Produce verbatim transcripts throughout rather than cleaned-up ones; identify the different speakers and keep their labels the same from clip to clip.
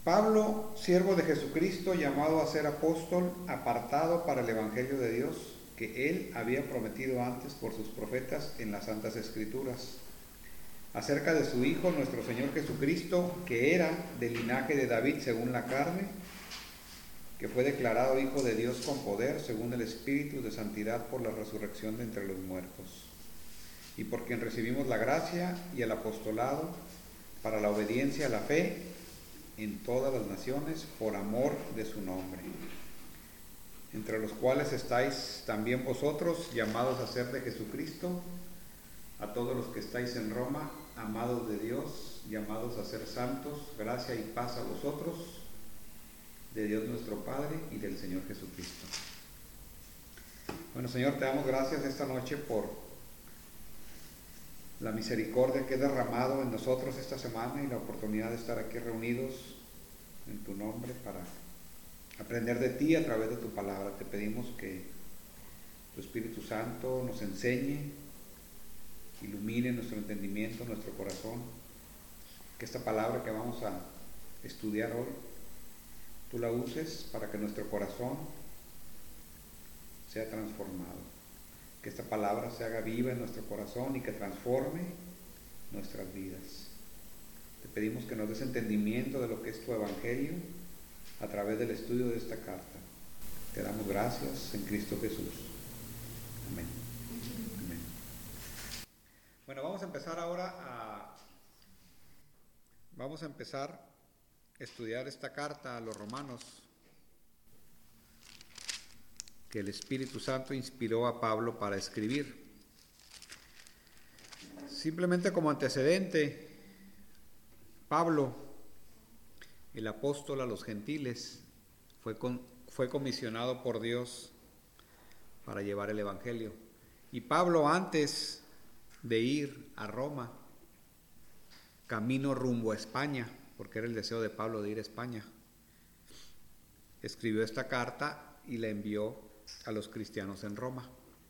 Speaker 1: Pablo, siervo de Jesucristo, llamado a ser apóstol, apartado para el Evangelio de Dios, que él había prometido antes por sus profetas en las Santas Escrituras, acerca de su Hijo, nuestro Señor Jesucristo, que era del linaje de David según la carne, que fue declarado Hijo de Dios con poder, según el Espíritu de santidad por la resurrección de entre los muertos, y por quien recibimos la gracia y el apostolado para la obediencia a la fe en todas las naciones, por amor de su nombre, entre los cuales estáis también vosotros, llamados a ser de Jesucristo, a todos los que estáis en Roma, amados de Dios, llamados a ser santos, gracia y paz a vosotros, de Dios nuestro Padre y del Señor Jesucristo. Bueno, Señor, te damos gracias esta noche por la misericordia que has derramado en nosotros esta semana y la oportunidad de estar aquí reunidos en tu nombre para aprender de ti a través de tu palabra. Te pedimos que tu Espíritu Santo nos enseñe, ilumine nuestro entendimiento, nuestro corazón, que esta palabra que vamos a estudiar hoy, tú la uses para que nuestro corazón sea transformado, que esta palabra se haga viva en nuestro corazón y que transforme nuestras vidas. Te pedimos que nos des entendimiento de lo que es tu evangelio a través del estudio de esta carta. Te damos gracias en Cristo Jesús. Amén. Amén. Bueno, vamos a empezar ahora a vamos a empezar a estudiar esta carta a los romanos que el Espíritu Santo inspiró a Pablo para escribir. Simplemente como antecedente, Pablo, el apóstol a los gentiles, fue, con, fue comisionado por Dios para llevar el Evangelio. Y Pablo, antes de ir a Roma, camino rumbo a España, porque era el deseo de Pablo de ir a España, escribió esta carta y la envió a los cristianos en Roma.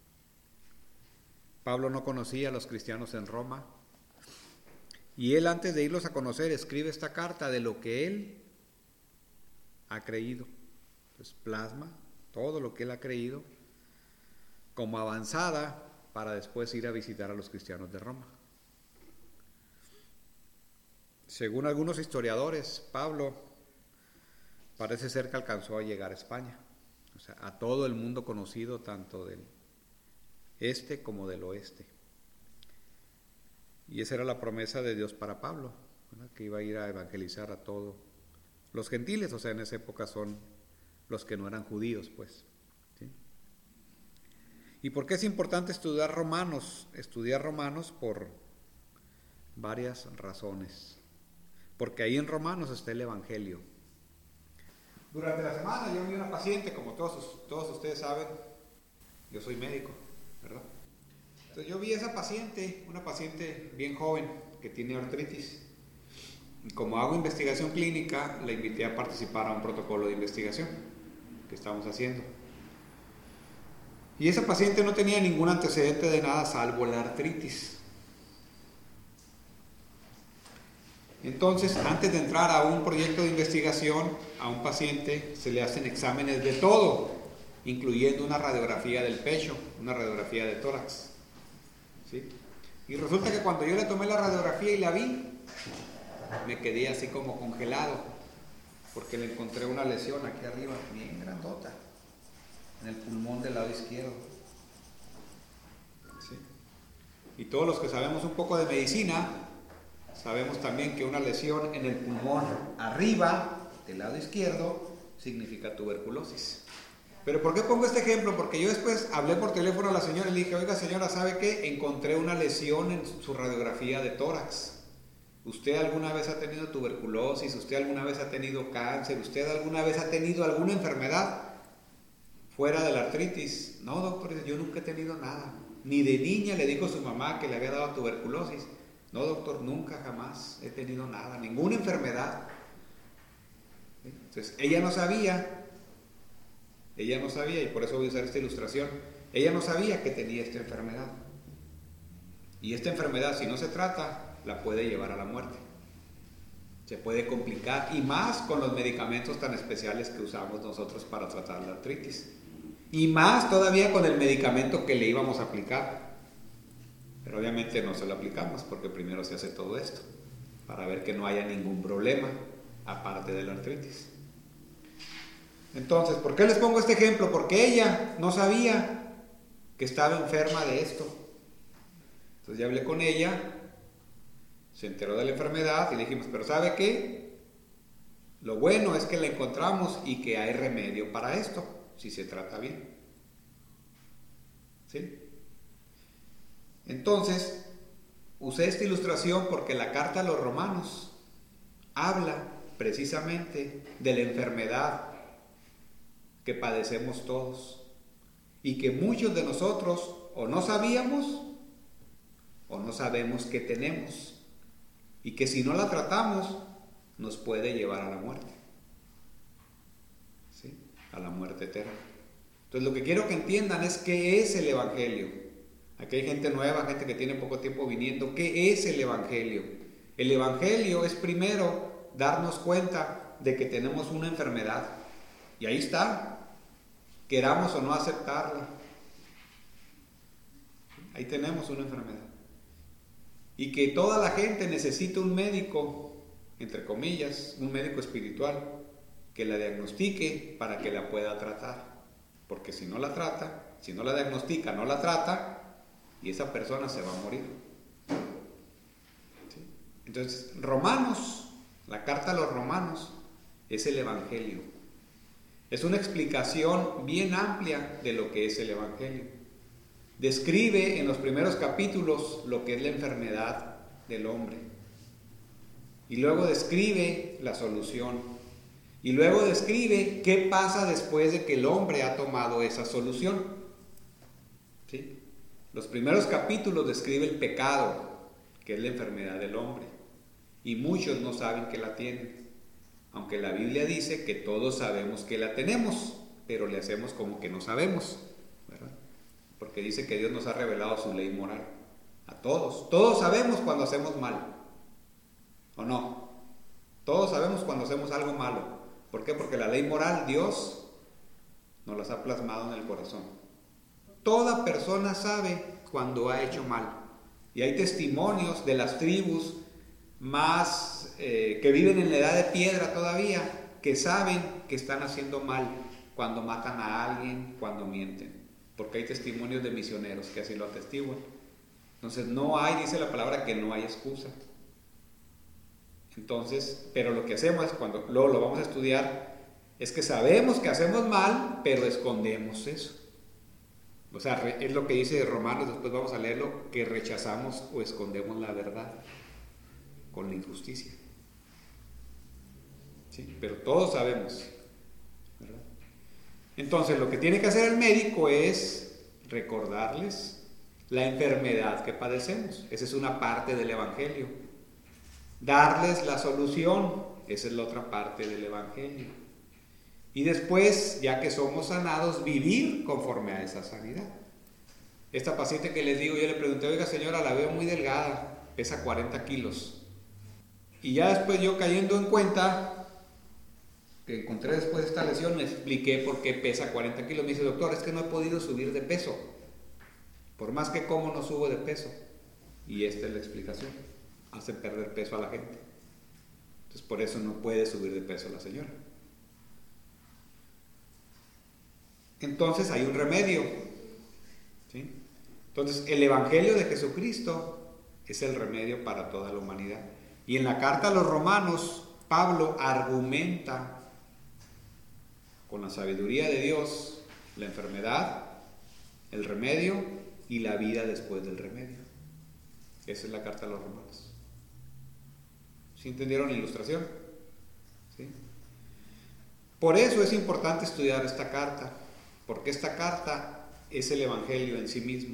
Speaker 1: Pablo no conocía a los cristianos en Roma y él, antes de irlos a conocer, escribe esta carta de lo que él ha creído. Entonces plasma todo lo que él ha creído como avanzada para después ir a visitar a los cristianos de Roma. Según algunos historiadores, Pablo parece ser que alcanzó a llegar a España, o sea, a todo el mundo conocido, tanto del este como del oeste. Y esa era la promesa de Dios para Pablo, ¿verdad? Que iba a ir a evangelizar a todos los gentiles, o sea, en esa época son los que no eran judíos, pues. ¿Sí? ¿Y por qué es importante estudiar Romanos? Estudiar Romanos por varias razones. Porque ahí en Romanos está el Evangelio. Durante la semana yo vi una paciente, como todos, todos ustedes saben, yo soy médico, ¿verdad? Entonces yo vi a esa paciente, una paciente bien joven que tiene artritis. Y como hago investigación clínica, la invité a participar a un protocolo de investigación que estamos haciendo. Y esa paciente no tenía ningún antecedente de nada salvo la artritis. Entonces, antes de entrar a un proyecto de investigación, a un paciente se le hacen exámenes de todo, incluyendo una radiografía del pecho, una radiografía de tórax. ¿Sí? Y resulta que cuando yo le tomé la radiografía y la vi, me quedé así como congelado, porque le encontré una lesión aquí arriba, bien grandota, en el pulmón del lado izquierdo. ¿Sí? Y todos los que sabemos un poco de medicina, sabemos también que una lesión en el pulmón arriba del lado izquierdo significa tuberculosis. Pero ¿por qué pongo este ejemplo? Porque yo después hablé por teléfono a la señora y le dije, oiga señora, ¿sabe qué? Encontré una lesión en su radiografía de tórax. ¿Usted alguna vez ha tenido tuberculosis? ¿Usted alguna vez ha tenido cáncer? ¿Usted alguna vez ha tenido alguna enfermedad fuera de la artritis? No, doctor, yo nunca he tenido nada. Ni de niña le dijo su mamá que le había dado tuberculosis. No, doctor, nunca, jamás he tenido nada, ninguna enfermedad. Entonces, ella no sabía, ella no sabía, y por eso voy a usar esta ilustración, ella no sabía que tenía esta enfermedad. Y esta enfermedad, si no se trata, la puede llevar a la muerte. Se puede complicar, y más con los medicamentos tan especiales que usamos nosotros para tratar la artritis. Y más todavía con el medicamento que le íbamos a aplicar. Pero obviamente no se lo aplicamos porque primero se hace todo esto, para ver que no haya ningún problema aparte de la artritis. Entonces, ¿por qué les pongo este ejemplo? Porque ella no sabía que estaba enferma de esto. Entonces ya hablé con ella, se enteró de la enfermedad y le dijimos, pero ¿sabe qué? Lo bueno es que la encontramos y que hay remedio para esto, si se trata bien. ¿Sí? Entonces, usé esta ilustración porque la carta a los Romanos habla precisamente de la enfermedad que padecemos todos y que muchos de nosotros o no sabíamos o no sabemos que tenemos, y que si no la tratamos nos puede llevar a la muerte, ¿sí? A la muerte eterna. Entonces lo que quiero que entiendan es qué es el Evangelio. Aquí hay gente nueva, gente que tiene poco tiempo viniendo. ¿Qué es el Evangelio? El Evangelio es primero darnos cuenta de que tenemos una enfermedad, y ahí está, queramos o no aceptarla, ahí tenemos una enfermedad. Y que toda la gente necesita un médico, entre comillas, un médico espiritual, que la diagnostique para que la pueda tratar. Porque si no la trata, si no la diagnostica, no la trata, y esa persona se va a morir. ¿Sí? Entonces, Romanos, la carta a los Romanos, es el Evangelio. Es una explicación bien amplia de lo que es el Evangelio. Describe en los primeros capítulos lo que es la enfermedad del hombre. Y luego describe la solución. Y luego describe qué pasa después de que el hombre ha tomado esa solución. ¿Sí? Los primeros capítulos describe el pecado, que es la enfermedad del hombre. Y muchos no saben que la tienen. Aunque la Biblia dice que todos sabemos que la tenemos, pero le hacemos como que no sabemos, ¿verdad? Porque dice que Dios nos ha revelado su ley moral a todos. Todos sabemos cuando hacemos mal, ¿o no? Todos sabemos cuando hacemos algo malo. ¿Por qué? Porque la ley moral Dios nos las ha plasmado en el corazón. Toda persona sabe cuando ha hecho mal. Y hay testimonios de las tribus más eh, que viven en la edad de piedra todavía, que saben que están haciendo mal cuando matan a alguien, cuando mienten. Porque hay testimonios de misioneros que así lo atestiguan. Entonces no hay, dice la palabra, que no hay excusa. Entonces, pero lo que hacemos es, cuando luego lo vamos a estudiar, es que sabemos que hacemos mal, pero escondemos eso. O sea, es lo que dice Romanos, después vamos a leerlo, que rechazamos o escondemos la verdad con la injusticia. ¿Sí? Pero todos sabemos, ¿verdad? Entonces lo que tiene que hacer el médico es recordarles la enfermedad que padecemos. Esa es una parte del Evangelio. Darles la solución, esa es la otra parte del Evangelio. Y después, ya que somos sanados, vivir conforme a esa sanidad. Esta paciente que les digo, yo le pregunté, oiga señora, la veo muy delgada, pesa cuarenta kilos. Y ya después yo cayendo en cuenta que encontré después de esta lesión, me expliqué por qué pesa cuarenta kilos. Me dice, doctor, es que no he podido subir de peso. Por más que como, no subo de peso. Y esta es la explicación. Hace perder peso a la gente. Entonces por eso no puede subir de peso la señora. Entonces hay un remedio. ¿Sí? Entonces el Evangelio de Jesucristo es el remedio para toda la humanidad. Y en la carta a los Romanos, Pablo argumenta con la sabiduría de Dios la enfermedad, el remedio y la vida después del remedio. Esa es la carta a los Romanos. ¿Sí entendieron la ilustración? ¿Sí? Por eso es importante estudiar esta carta, porque esta carta es el Evangelio en sí mismo.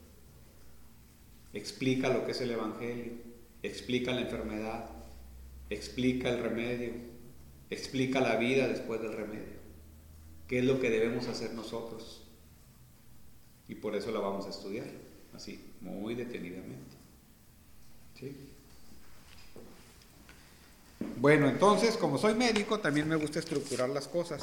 Speaker 1: Explica lo que es el Evangelio, explica la enfermedad, explica el remedio, explica la vida después del remedio. ¿Qué es lo que debemos hacer nosotros? Y por eso la vamos a estudiar, así, muy detenidamente. ¿Sí? Bueno, entonces, como soy médico, también me gusta estructurar las cosas.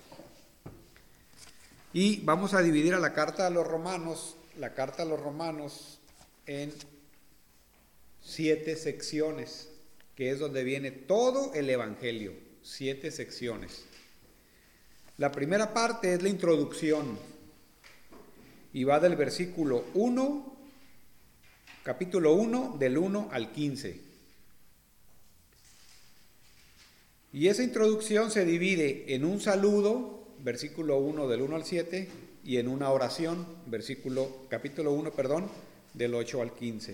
Speaker 1: Y vamos a dividir a la carta a los romanos, la carta a los romanos en siete secciones, que es donde viene todo el evangelio, siete secciones. La primera parte es la introducción y va del versículo uno, capítulo uno, del uno al quince. Y esa introducción se divide en un saludo, versículo uno del uno al siete, y en una oración, versículo, capítulo uno, perdón, del ocho al quince.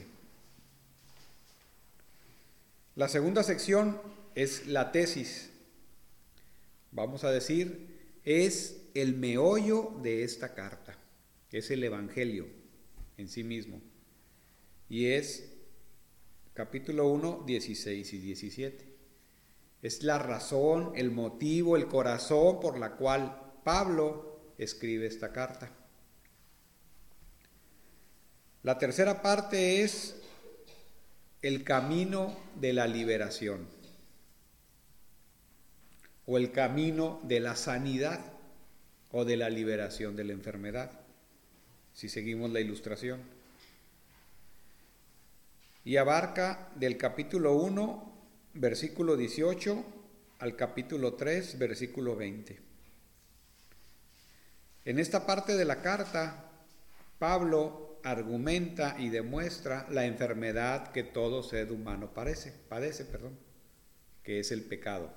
Speaker 1: La segunda sección es la tesis. Vamos a decir, es el meollo de esta carta, es el evangelio en sí mismo. Y es capítulo uno, dieciséis y diecisiete. Es la razón, el motivo, el corazón por la cual Pablo escribe esta carta. La tercera parte es el camino de la liberación o el camino de la sanidad o de la liberación de la enfermedad, si seguimos la ilustración. Y abarca del capítulo uno, versículo dieciocho, al capítulo tres, versículo veinte. En esta parte de la carta, Pablo argumenta y demuestra la enfermedad que todo ser humano padece, padece, perdón, que es el pecado.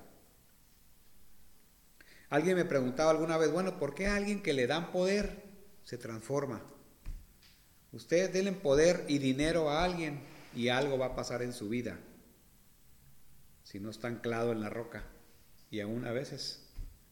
Speaker 1: Alguien me preguntaba alguna vez, bueno, ¿por qué a alguien que le dan poder se transforma? Ustedes denle poder y dinero a alguien y algo va a pasar en su vida, si no está anclado en la roca, y aún a veces.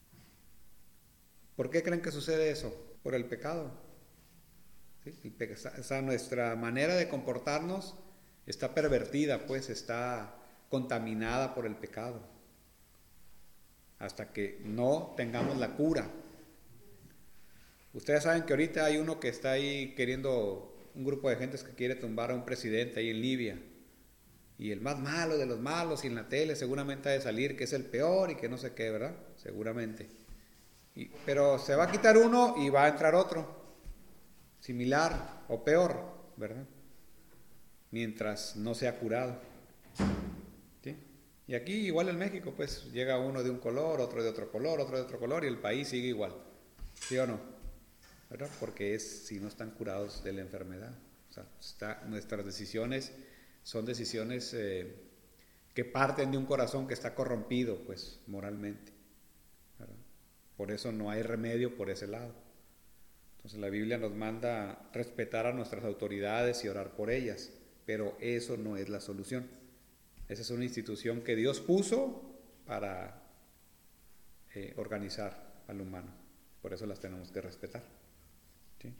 Speaker 1: ¿Por qué creen que sucede eso? Por el pecado. ¿Sí? El pe- o sea, nuestra manera de comportarnos está pervertida, pues está contaminada por el pecado, hasta que no tengamos la cura. Ustedes saben que ahorita hay uno que está ahí queriendo, un grupo de gentes que quiere tumbar a un presidente ahí en Libia. Y el más malo de los malos, y en la tele seguramente ha de salir que es el peor y que no sé qué, ¿verdad? Seguramente. Y, pero se va a quitar uno y va a entrar otro, similar o peor, ¿verdad? Mientras no sea curado. ¿Sí? Y aquí igual en México, pues llega uno de un color, otro de otro color, otro de otro color, y el país sigue igual. ¿Sí o no? ¿Verdad? Porque es si no están curados de la enfermedad. O sea, está, nuestras decisiones son decisiones eh, que parten de un corazón que está corrompido, pues, moralmente, ¿verdad? Por eso no hay remedio por ese lado. Entonces la Biblia nos manda respetar a nuestras autoridades y orar por ellas, pero eso no es la solución. Esa es una institución que Dios puso para eh, organizar al humano. Por eso las tenemos que respetar. ¿Sí?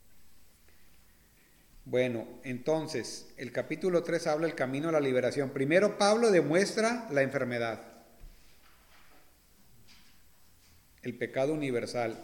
Speaker 1: Bueno, entonces, el capítulo tres habla del camino a la liberación. Primero Pablo demuestra la enfermedad, el pecado universal.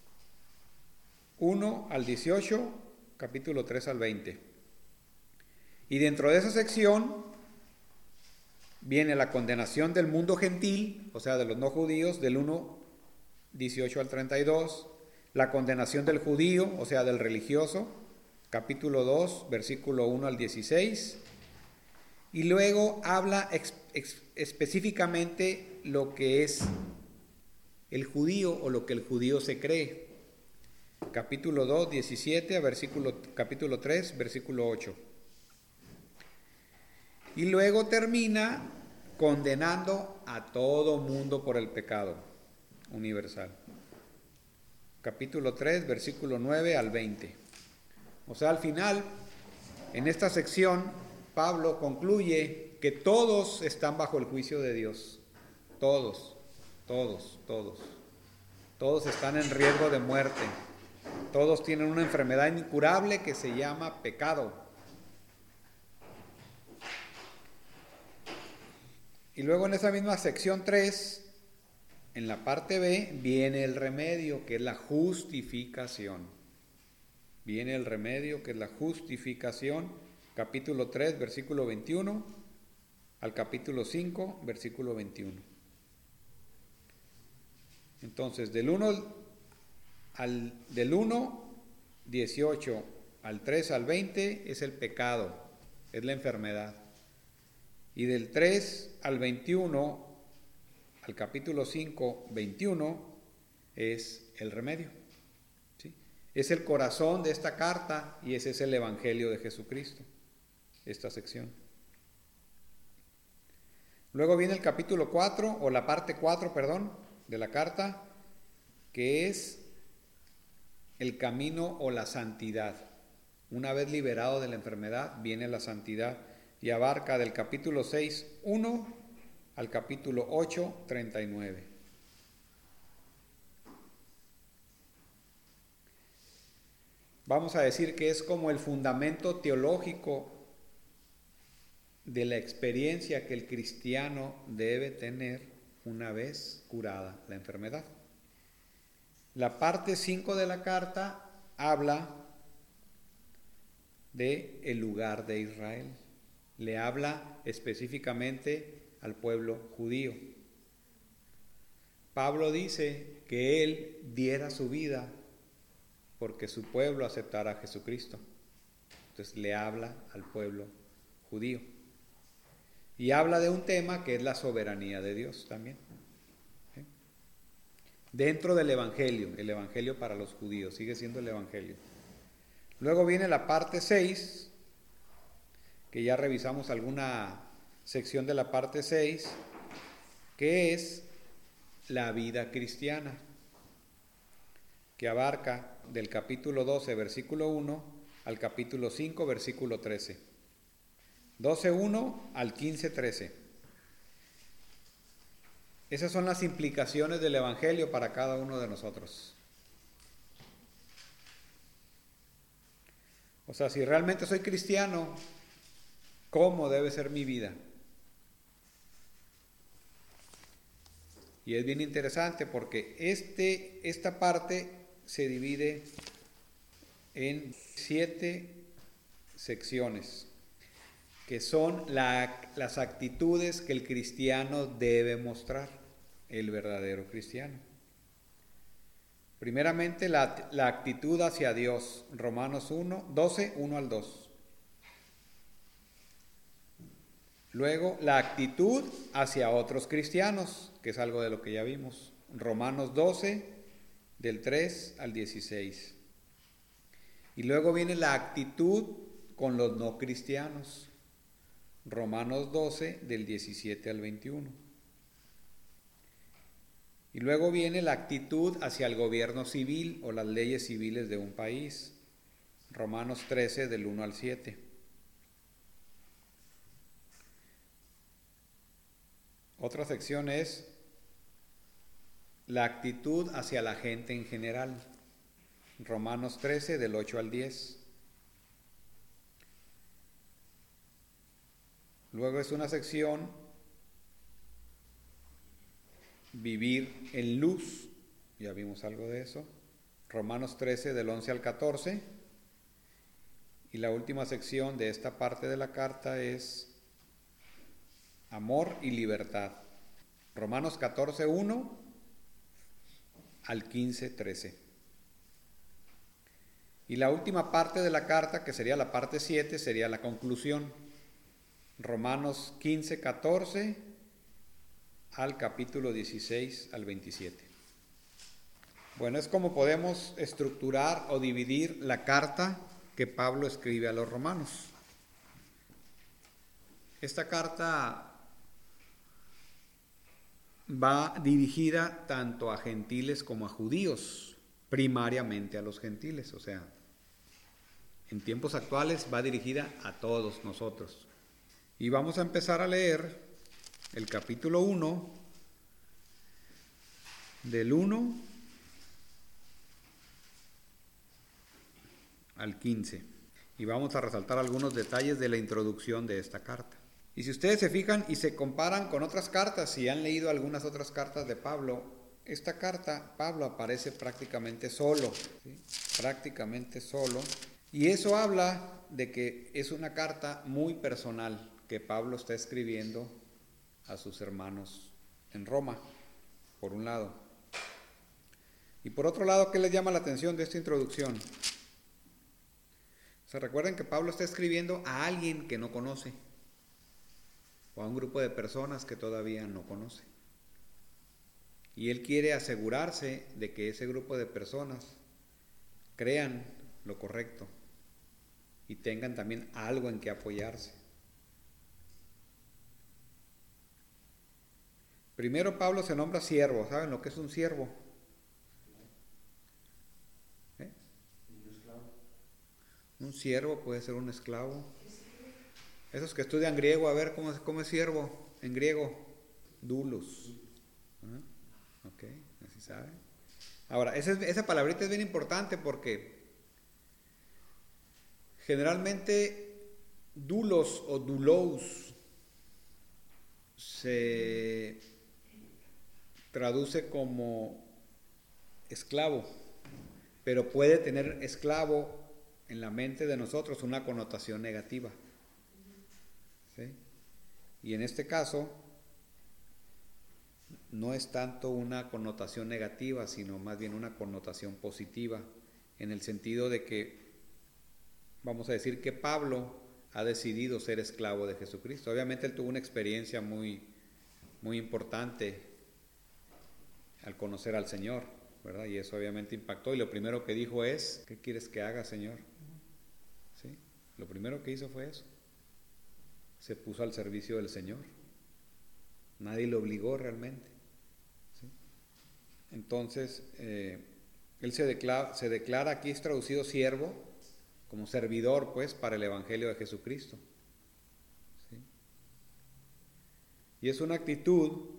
Speaker 1: uno al dieciocho, capítulo tres al veinte. Y dentro de esa sección viene la condenación del mundo gentil, o sea, de los no judíos, del uno, dieciocho al treinta y dos. La condenación del judío, o sea, del religioso, capítulo dos, versículo uno al dieciséis, y luego habla ex, ex, específicamente lo que es el judío o lo que el judío se cree, capítulo dos, diecisiete, a versículo, capítulo tres, versículo ocho, y luego termina condenando a todo mundo por el pecado universal, capítulo tres, versículo nueve al veinte. O sea, al final, en esta sección, Pablo concluye que todos están bajo el juicio de Dios. Todos, todos, todos. Todos están en riesgo de muerte. Todos tienen una enfermedad incurable que se llama pecado. Y luego en esa misma sección tres, en la parte B, viene el remedio, que es la justificación. Viene el remedio, que es la justificación, capítulo tres, versículo veintiuno, al capítulo cinco, versículo veintiuno. Entonces, del uno al del uno, dieciocho al tres al veinte es el pecado, es la enfermedad. Y del tres al veintiuno, al capítulo cinco, veintiuno, es el remedio. ¿Sí? Es el corazón de esta carta y ese es el Evangelio de Jesucristo, esta sección. Luego viene el capítulo cuatro, o la parte cuatro, perdón, de la carta, que es el camino o la santidad. Una vez liberado de la enfermedad, viene la santidad y abarca del capítulo seis, uno al capítulo ocho, treinta y nueve. Vamos a decir que es como el fundamento teológico de la experiencia que el cristiano debe tener una vez curada la enfermedad. La parte cinco de la carta habla de el lugar de Israel. Le habla específicamente al pueblo judío. Pablo dice que él diera su vida porque su pueblo aceptara a Jesucristo. Entonces le habla al pueblo judío. Y habla de un tema que es la soberanía de Dios también. ¿Sí? Dentro del Evangelio, el Evangelio para los judíos, sigue siendo el Evangelio. Luego viene la parte seis, que ya revisamos alguna sección de la parte seis, que es la vida cristiana, que abarca del capítulo doce, versículo uno, al capítulo cinco, versículo trece. doce uno al quince trece. Esas son las implicaciones del Evangelio para cada uno de nosotros. O sea, si realmente soy cristiano, ¿cómo debe ser mi vida? Y es bien interesante porque este, esta parte se divide en siete secciones, que son la, las actitudes que el cristiano debe mostrar, el verdadero cristiano. Primeramente, la, la actitud hacia Dios, Romanos uno, doce, uno al dos. Luego, la actitud hacia otros cristianos, que es algo de lo que ya vimos, Romanos doce, del tres al dieciséis. Y luego viene la actitud con los no cristianos, Romanos doce, del diecisiete al veintiuno. Y luego viene la actitud hacia el gobierno civil o las leyes civiles de un país, Romanos trece, del uno al siete. Otra sección es la actitud hacia la gente en general, Romanos trece, del ocho al diez. Luego es una sección, vivir en luz, ya vimos algo de eso, Romanos trece, del once al catorce. Y la última sección de esta parte de la carta es amor y libertad, Romanos catorce, uno al quince, trece. Y la última parte de la carta, que sería la parte siete, sería la conclusión, Romanos quince, catorce al capítulo dieciséis al veintisiete. Bueno, es como podemos estructurar o dividir la carta que Pablo escribe a los romanos. Esta carta va dirigida tanto a gentiles como a judíos, primariamente a los gentiles, o sea, en tiempos actuales va dirigida a todos nosotros. Y vamos a empezar a leer el capítulo uno, del uno al quince, y vamos a resaltar algunos detalles de la introducción de esta carta. Y si ustedes se fijan y se comparan con otras cartas, si han leído algunas otras cartas de Pablo, esta carta, Pablo aparece prácticamente solo, ¿sí? prácticamente solo, y eso habla de que es una carta muy personal, que Pablo está escribiendo a sus hermanos en Roma, por un lado. Y por otro lado, ¿qué les llama la atención de esta introducción? Se recuerden que Pablo está escribiendo a alguien que no conoce, o a un grupo de personas que todavía no conoce. Y él quiere asegurarse de que ese grupo de personas crean lo correcto y tengan también algo en que apoyarse. Primero Pablo se nombra siervo. ¿Saben lo que es un siervo? ¿Eh? Un siervo puede ser un esclavo. Esos que estudian griego, a ver cómo, cómo es siervo en griego. Doulos. ¿Ah? Ok, así saben. Ahora, esa, esa palabrita es bien importante porque generalmente doulos o doulos se traduce como esclavo, pero puede tener esclavo en la mente de nosotros una connotación negativa. ¿Sí? Y en este caso no es tanto una connotación negativa, sino más bien una connotación positiva, en el sentido de que, vamos a decir que Pablo ha decidido ser esclavo de Jesucristo. Obviamente él tuvo una experiencia muy, muy importante al conocer al Señor, ¿verdad? Y eso obviamente impactó, y lo primero que dijo es: ¿qué quieres que haga, Señor? ¿Sí? Lo primero que hizo fue eso. Se puso al servicio del Señor. Nadie lo obligó realmente. ¿Sí? Entonces, eh, él se declara, se declara, aquí es traducido siervo, como servidor, pues, para el Evangelio de Jesucristo. ¿Sí? Y es una actitud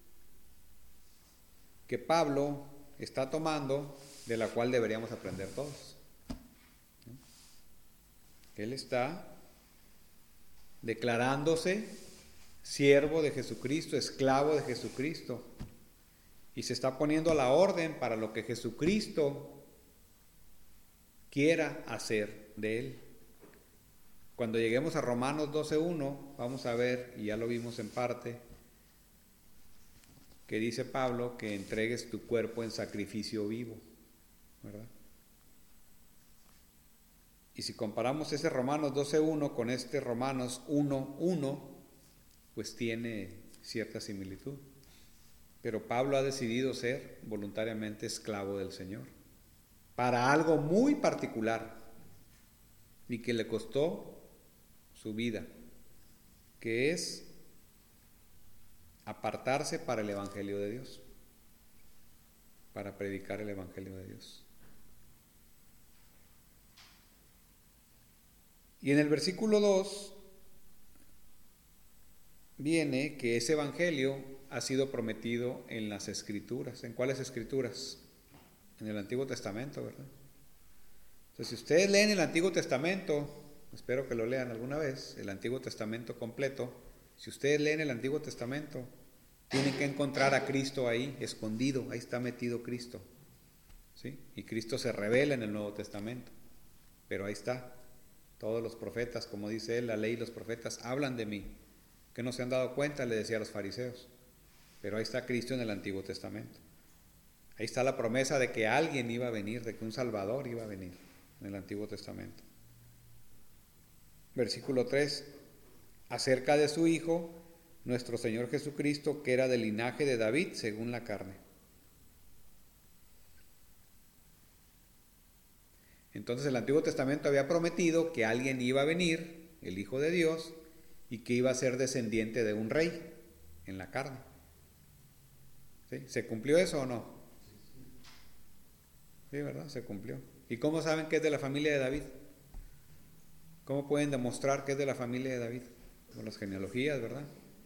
Speaker 1: que Pablo está tomando, de la cual deberíamos aprender todos. ¿Sí? Él está declarándose siervo de Jesucristo, esclavo de Jesucristo, y se está poniendo a la orden para lo que Jesucristo quiera hacer de él. Cuando lleguemos a Romanos doce uno, vamos a ver, y ya lo vimos en parte, que dice Pablo que entregues tu cuerpo en sacrificio vivo, ¿verdad? Y si comparamos ese Romanos doce uno con este Romanos uno uno, pues tiene cierta similitud. Pero Pablo ha decidido ser voluntariamente esclavo del Señor, para algo muy particular, y que le costó su vida, que es apartarse para el Evangelio de Dios, para predicar el Evangelio de Dios. Y en el versículo dos viene que ese Evangelio ha sido prometido en las Escrituras. ¿En cuáles Escrituras? En el Antiguo Testamento, ¿verdad? Entonces, si ustedes leen el Antiguo Testamento, espero que lo lean alguna vez, el Antiguo Testamento completo, si ustedes leen el Antiguo Testamento, tienen que encontrar a Cristo ahí, escondido, ahí está metido Cristo, ¿sí? Y Cristo se revela en el Nuevo Testamento, pero ahí está. Todos los profetas, como dice él, la ley y los profetas hablan de mí. Que no se han dado cuenta, le decía a los fariseos. Pero ahí está Cristo en el Antiguo Testamento. Ahí está la promesa de que alguien iba a venir, de que un Salvador iba a venir en el Antiguo Testamento. Versículo tres. Acerca de su Hijo, nuestro Señor Jesucristo, que era del linaje de David según la carne. Entonces el Antiguo Testamento había prometido que alguien iba a venir, el Hijo de Dios, y que iba a ser descendiente de un rey en la carne. ¿Sí? ¿Se cumplió eso o no? Sí, ¿verdad? Se cumplió. ¿Y cómo saben que es de la familia de David? ¿Cómo pueden demostrar que es de la familia de David? Con las genealogías, ¿verdad?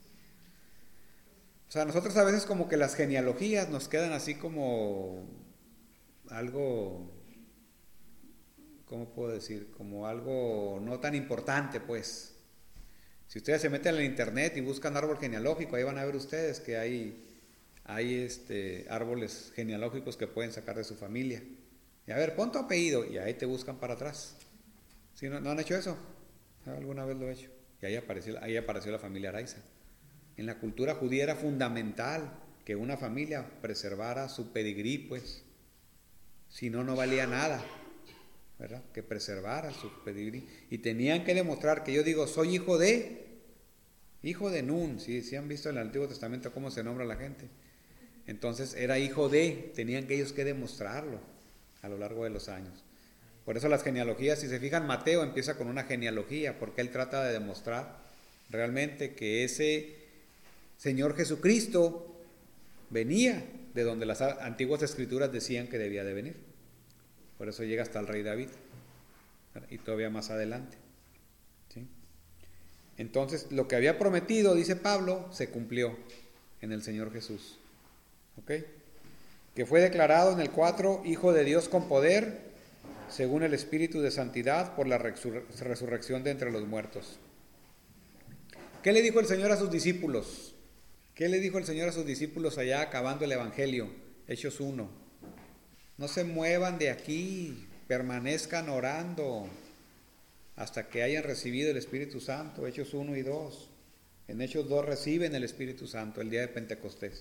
Speaker 1: O sea, nosotros a veces como que las genealogías nos quedan así como algo, ¿cómo puedo decir? Como algo no tan importante, pues. Si ustedes se meten en el internet y buscan árbol genealógico, ahí van a ver ustedes que hay, hay este, árboles genealógicos que pueden sacar de su familia. Y a ver, pon tu apellido, y ahí te buscan para atrás. ¿Sí, no, ¿no han hecho eso? ¿Alguna vez lo he hecho? Y ahí apareció, ahí apareció la familia Araiza. En la cultura judía era fundamental que una familia preservara su pedigrí, pues, si no, no valía nada, ¿verdad? Que preservara su pedigrí. Y tenían que demostrar que yo digo, soy hijo de, hijo de Nun, si ¿sí? ¿Sí han visto en el Antiguo Testamento cómo se nombra la gente? Entonces era hijo de, tenían que ellos que demostrarlo a lo largo de los años. Por eso las genealogías, si se fijan, Mateo empieza con una genealogía, porque él trata de demostrar realmente que ese Señor Jesucristo venía de donde las antiguas escrituras decían que debía de venir. Por eso llega hasta el rey David, ¿verdad? Y todavía más adelante, ¿sí? Entonces, lo que había prometido, dice Pablo, se cumplió en el Señor Jesús. ¿Ok? Que fue declarado en el cuatro, Hijo de Dios con poder, según el Espíritu de Santidad, por la resur- resurrección de entre los muertos. ¿Qué le dijo el Señor a sus discípulos? ¿Qué le dijo el Señor a sus discípulos allá acabando el Evangelio? Hechos uno. No se muevan de aquí, permanezcan orando hasta que hayan recibido el Espíritu Santo. Hechos uno y dos. En Hechos dos reciben el Espíritu Santo el día de Pentecostés.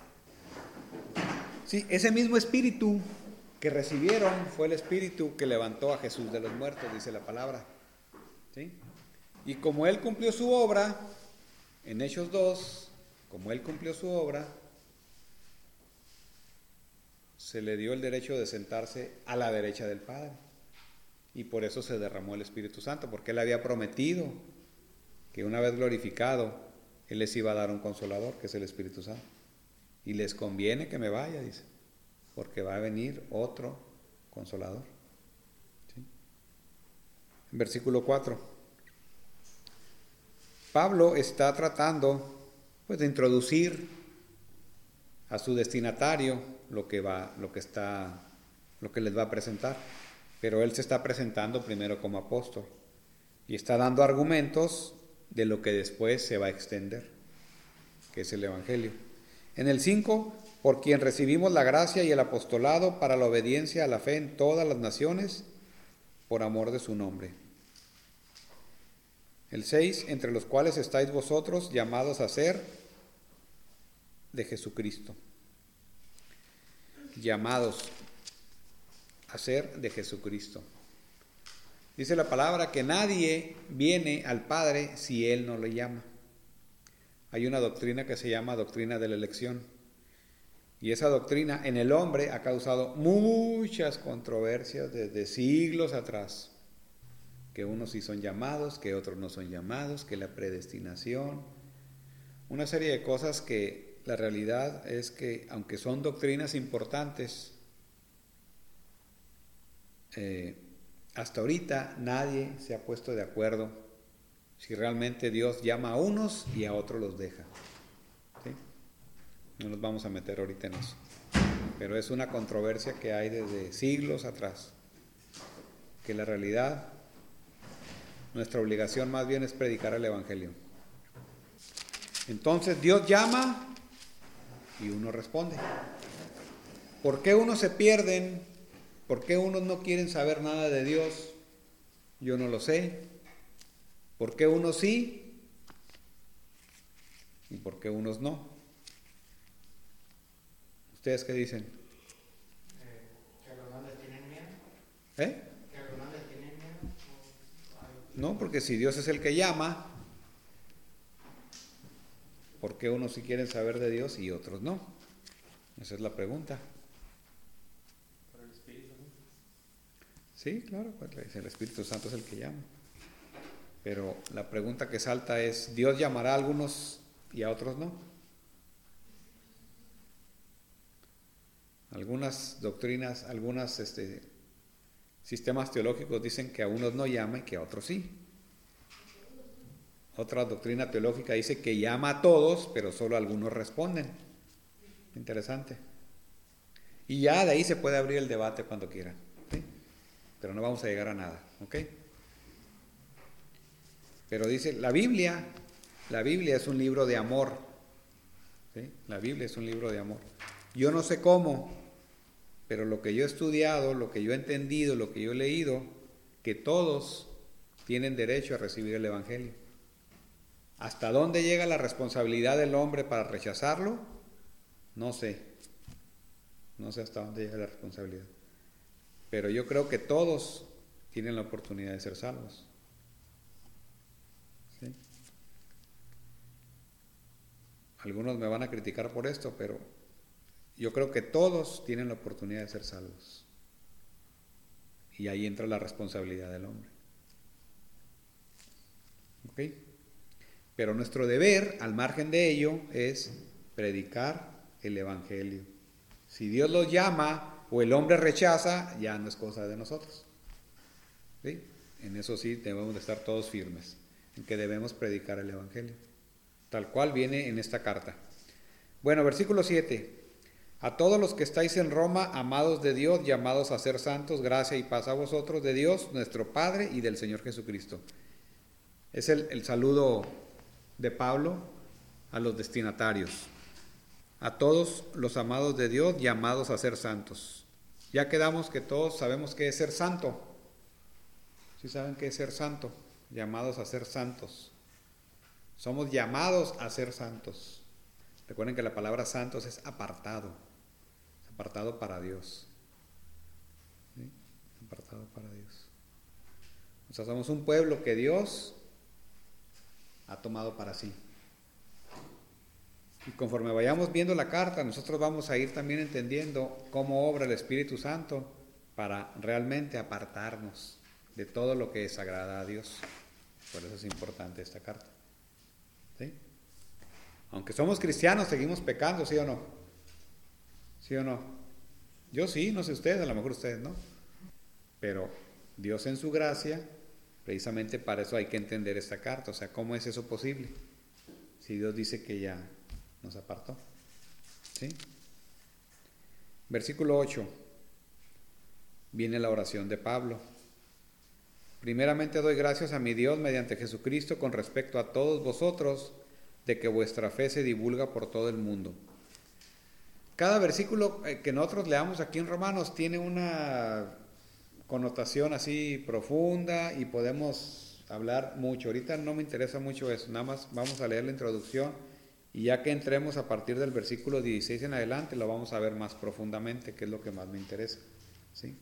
Speaker 1: Sí, ese mismo Espíritu que recibieron fue el Espíritu que levantó a Jesús de los muertos, dice la palabra. ¿Sí? Y como Él cumplió su obra, en Hechos dos, como Él cumplió su obra, se le dio el derecho de sentarse a la derecha del Padre. Y por eso se derramó el Espíritu Santo, porque Él había prometido que una vez glorificado, Él les iba a dar un consolador, que es el Espíritu Santo. Y les conviene que me vaya, dice, porque va a venir otro consolador. ¿Sí? Versículo cuatro. Pablo está tratando, pues, de introducir a su destinatario lo que va, lo que está, lo que les va a presentar. Pero él se está presentando primero como apóstol y está dando argumentos de lo que después se va a extender, que es el Evangelio. En el cinco, por quien recibimos la gracia y el apostolado para la obediencia a la fe en todas las naciones, por amor de su nombre. El seis, entre los cuales estáis vosotros llamados a ser de Jesucristo. Llamados a ser de Jesucristo. Dice la palabra que nadie viene al Padre si Él no lo llama. Hay una doctrina que se llama doctrina de la elección. Y esa doctrina en el hombre ha causado muchas controversias desde siglos atrás. Que unos sí son llamados, que otros no son llamados, que la predestinación. Una serie de cosas que la realidad es que, aunque son doctrinas importantes, eh, hasta ahorita nadie se ha puesto de acuerdo si realmente Dios llama a unos y a otros los deja. ¿Sí? No nos vamos a meter ahorita en eso. Pero es una controversia que hay desde siglos atrás. Que la realidad, nuestra obligación más bien es predicar el Evangelio. Entonces Dios llama y uno responde. ¿Por qué unos se pierden? ¿Por qué unos no quieren saber nada de Dios? Yo no lo sé. ¿Por qué unos sí? ¿Y por qué unos no? ¿Ustedes qué dicen?
Speaker 2: Eh, que los grandes tienen miedo.
Speaker 1: ¿Eh?
Speaker 2: Que los grandes tienen miedo.
Speaker 1: No, porque si Dios es el que llama, ¿por qué unos sí quieren saber de Dios y otros no? Esa es la pregunta.
Speaker 2: Por el Espíritu, ¿no?
Speaker 1: Sí, claro, pues el Espíritu Santo es el que llama. Pero la pregunta que salta es, ¿Dios llamará a algunos y a otros no? Algunas doctrinas, algunos este, sistemas teológicos dicen que a unos no llama y que a otros sí. Otra doctrina teológica dice que llama a todos, pero solo algunos responden. Interesante. Y ya de ahí se puede abrir el debate cuando quieran, ¿sí? Pero no vamos a llegar a nada, ¿ok? Pero dice, la Biblia, la Biblia es un libro de amor, ¿sí? La Biblia es un libro de amor. Yo no sé cómo, pero lo que yo he estudiado, lo que yo he entendido, lo que yo he leído, que todos tienen derecho a recibir el Evangelio. ¿Hasta dónde llega la responsabilidad del hombre para rechazarlo? No sé. No sé hasta dónde llega la responsabilidad. Pero yo creo que todos tienen la oportunidad de ser salvos. ¿Sí? Algunos me van a criticar por esto, pero yo creo que todos tienen la oportunidad de ser salvos. Y ahí entra la responsabilidad del hombre. ¿Ok? Pero nuestro deber, al margen de ello, es predicar el Evangelio. Si Dios los llama o el hombre rechaza, ya no es cosa de nosotros. ¿Sí? En eso sí debemos de estar todos firmes, en que debemos predicar el Evangelio, tal cual viene en esta carta. Bueno, versículo siete. A todos los que estáis en Roma, amados de Dios, llamados a ser santos, gracia y paz a vosotros de Dios, nuestro Padre, y del Señor Jesucristo. Es el, el saludo de Pablo a los destinatarios. A todos los amados de Dios, llamados a ser santos. Ya quedamos que todos sabemos qué es ser santo. ¿Sí saben qué es ser santo? Llamados a ser santos. Somos llamados a ser santos. Recuerden que la palabra santos es apartado. Es apartado para Dios. ¿Sí? Apartado para Dios. O sea, somos un pueblo que Dios ha tomado para sí. Y conforme vayamos viendo la carta, nosotros vamos a ir también entendiendo cómo obra el Espíritu Santo para realmente apartarnos de todo lo que desagrada a Dios. Por eso es importante esta carta. ¿Sí? Aunque somos cristianos, seguimos pecando, ¿sí o no? ¿Sí o no? Yo sí, no sé ustedes, a lo mejor ustedes no. Pero Dios en su gracia, precisamente para eso hay que entender esta carta. O sea, ¿cómo es eso posible? Si Dios dice que ya nos apartó. ¿Sí? Versículo ocho. Viene la oración de Pablo. Primeramente doy gracias a mi Dios mediante Jesucristo con respecto a todos vosotros, de que vuestra fe se divulga por todo el mundo. Cada versículo que nosotros leamos aquí en Romanos tiene una connotación así profunda y podemos hablar mucho. Ahorita no me interesa mucho eso, nada más vamos a leer la introducción y ya que entremos a partir del versículo dieciséis en adelante lo vamos a ver más profundamente, que es lo que más me interesa. ¿Sí?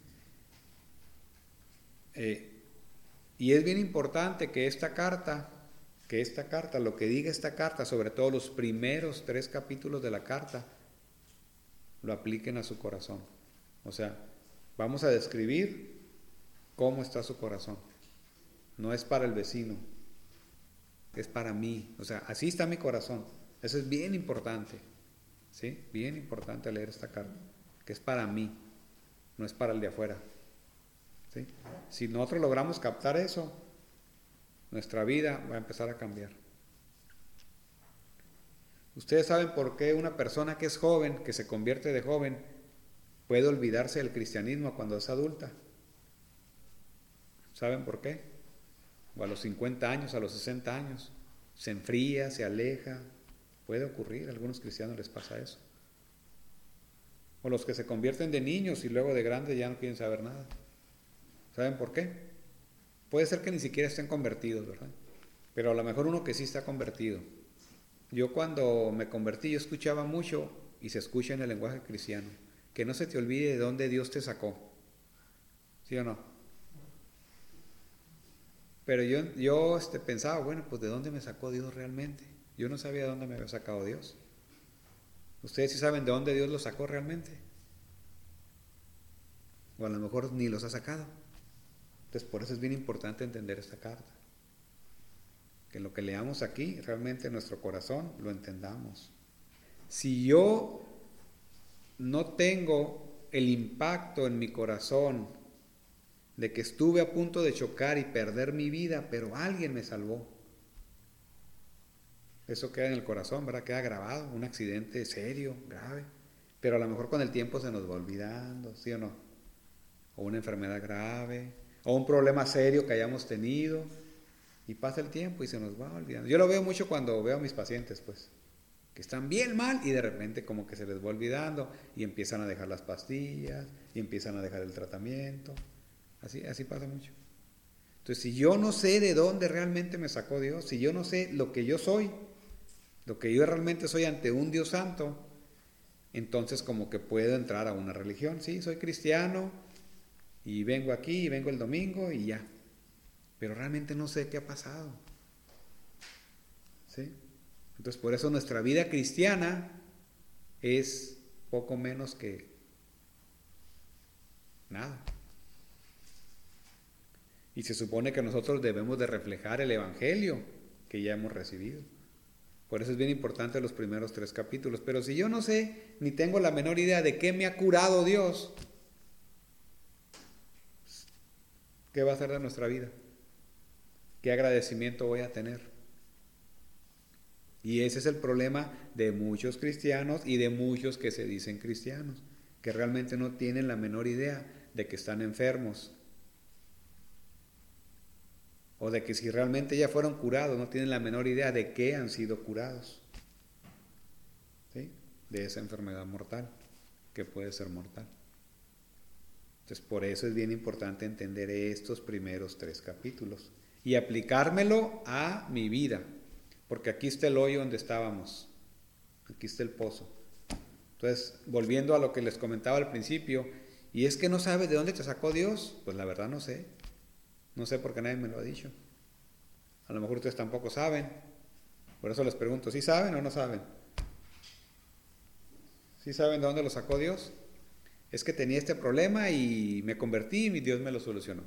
Speaker 1: Eh, y es bien importante que esta carta, que esta carta, lo que diga esta carta, sobre todo los primeros tres capítulos de la carta, lo apliquen a su corazón. O sea, vamos a describir cómo está su corazón. No es para el vecino, es para mí. O sea, así está mi corazón. Eso es bien importante. ¿Sí? Bien importante leer esta carta, que es para mí, no es para el de afuera. ¿Sí? Si nosotros logramos captar eso, nuestra vida va a empezar a cambiar. Ustedes saben por qué una persona que es joven, que se convierte de joven, puede olvidarse del cristianismo cuando es adulta. ¿Saben por qué? O a los cincuenta años, a los sesenta años, se enfría, se aleja. Puede ocurrir, a algunos cristianos les pasa eso. O los que se convierten de niños y luego de grandes ya no quieren saber nada. ¿Saben por qué? Puede ser que ni siquiera estén convertidos, ¿verdad? Pero a lo mejor uno que sí está convertido. Yo cuando me convertí, yo escuchaba mucho, y se escucha en el lenguaje cristiano, que no se te olvide de dónde Dios te sacó. ¿Sí o no? Pero yo, yo este, pensaba, bueno, pues ¿de dónde me sacó Dios realmente? Yo no sabía de dónde me había sacado Dios. ¿Ustedes sí saben de dónde Dios los sacó realmente? O a lo mejor ni los ha sacado. Entonces por eso es bien importante entender esta carta. Que lo que leamos aquí, realmente en nuestro corazón lo entendamos. Si yo no tengo el impacto en mi corazón de que estuve a punto de chocar y perder mi vida, pero alguien me salvó, eso queda en el corazón, ¿verdad? Queda grabado, un accidente serio, grave, pero a lo mejor con el tiempo se nos va olvidando, ¿sí o no? O una enfermedad grave, o un problema serio que hayamos tenido, y pasa el tiempo y se nos va olvidando. Yo lo veo mucho cuando veo a mis pacientes, pues, que están bien mal y de repente como que se les va olvidando y empiezan a dejar las pastillas y empiezan a dejar el tratamiento. Así, así pasa mucho. Entonces, si yo no sé de dónde realmente me sacó Dios, si yo no sé lo que yo soy, lo que yo realmente soy ante un Dios santo, entonces como que puedo entrar a una religión. Sí, soy cristiano y vengo aquí y vengo el domingo y ya. Pero realmente no sé qué ha pasado. ¿Sí? Entonces, por eso nuestra vida cristiana es poco menos que nada. Y se supone que nosotros debemos de reflejar el evangelio que ya hemos recibido. Por eso es bien importante los primeros tres capítulos. Pero si yo no sé, ni tengo la menor idea de qué me ha curado Dios, ¿qué va a hacer de nuestra vida? ¿Qué agradecimiento voy a tener? Y ese es el problema de muchos cristianos y de muchos que se dicen cristianos, que realmente no tienen la menor idea de que están enfermos. O de que si realmente ya fueron curados, no tienen la menor idea de qué han sido curados. ¿Sí? De esa enfermedad mortal, que puede ser mortal. Entonces, por eso es bien importante entender estos primeros tres capítulos y aplicármelo a mi vida. Porque aquí está el hoyo donde estábamos. Aquí está el pozo. Entonces, volviendo a lo que les comentaba al principio, y es que no sabes de dónde te sacó Dios, pues la verdad no sé. No sé porque nadie me lo ha dicho. A lo mejor ustedes tampoco saben. Por eso les pregunto, ¿sí saben o no saben? ¿Sí saben de dónde lo sacó Dios? Es que tenía este problema y me convertí y Dios me lo solucionó.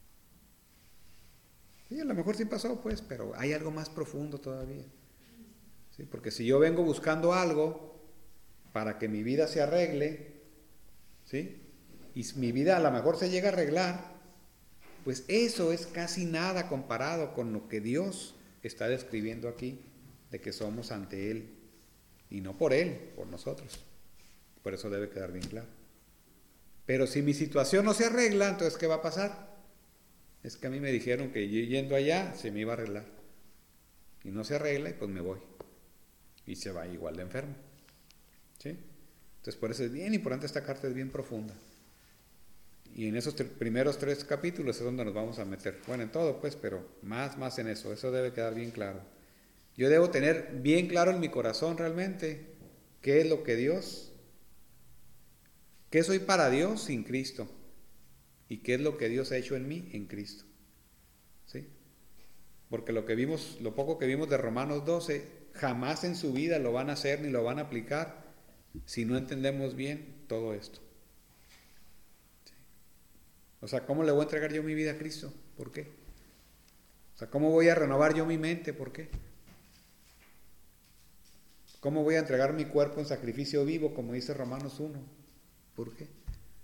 Speaker 1: Sí, a lo mejor sí pasó, pues, pero hay algo más profundo todavía. ¿Sí? Porque si yo vengo buscando algo para que mi vida se arregle, ¿sí? Y mi vida a lo mejor se llega a arreglar, pues eso es casi nada comparado con lo que Dios está describiendo aquí, de que somos ante Él, y no por Él, por nosotros. Por eso debe quedar bien claro. Pero si mi situación no se arregla, entonces ¿qué va a pasar? Es que a mí me dijeron que yendo allá se me iba a arreglar. Y no se arregla y pues me voy. Y se va igual de enfermo. ¿Sí? Entonces por eso es bien importante, esta carta es bien profunda. Y en esos primeros tres capítulos es donde nos vamos a meter. Bueno, en todo pues, pero más, más en eso. Eso debe quedar bien claro. Yo debo tener bien claro en mi corazón realmente qué es lo que Dios, qué soy para Dios sin Cristo. Y qué es lo que Dios ha hecho en mí en Cristo. ¿Sí? Porque lo que vimos, lo poco que vimos de Romanos doce, jamás en su vida lo van a hacer ni lo van a aplicar si no entendemos bien todo esto. O sea, ¿cómo le voy a entregar yo mi vida a Cristo? ¿Por qué? O sea, ¿cómo voy a renovar yo mi mente? ¿Por qué? ¿Cómo voy a entregar mi cuerpo en sacrificio vivo, como dice Romanos uno? ¿Por qué?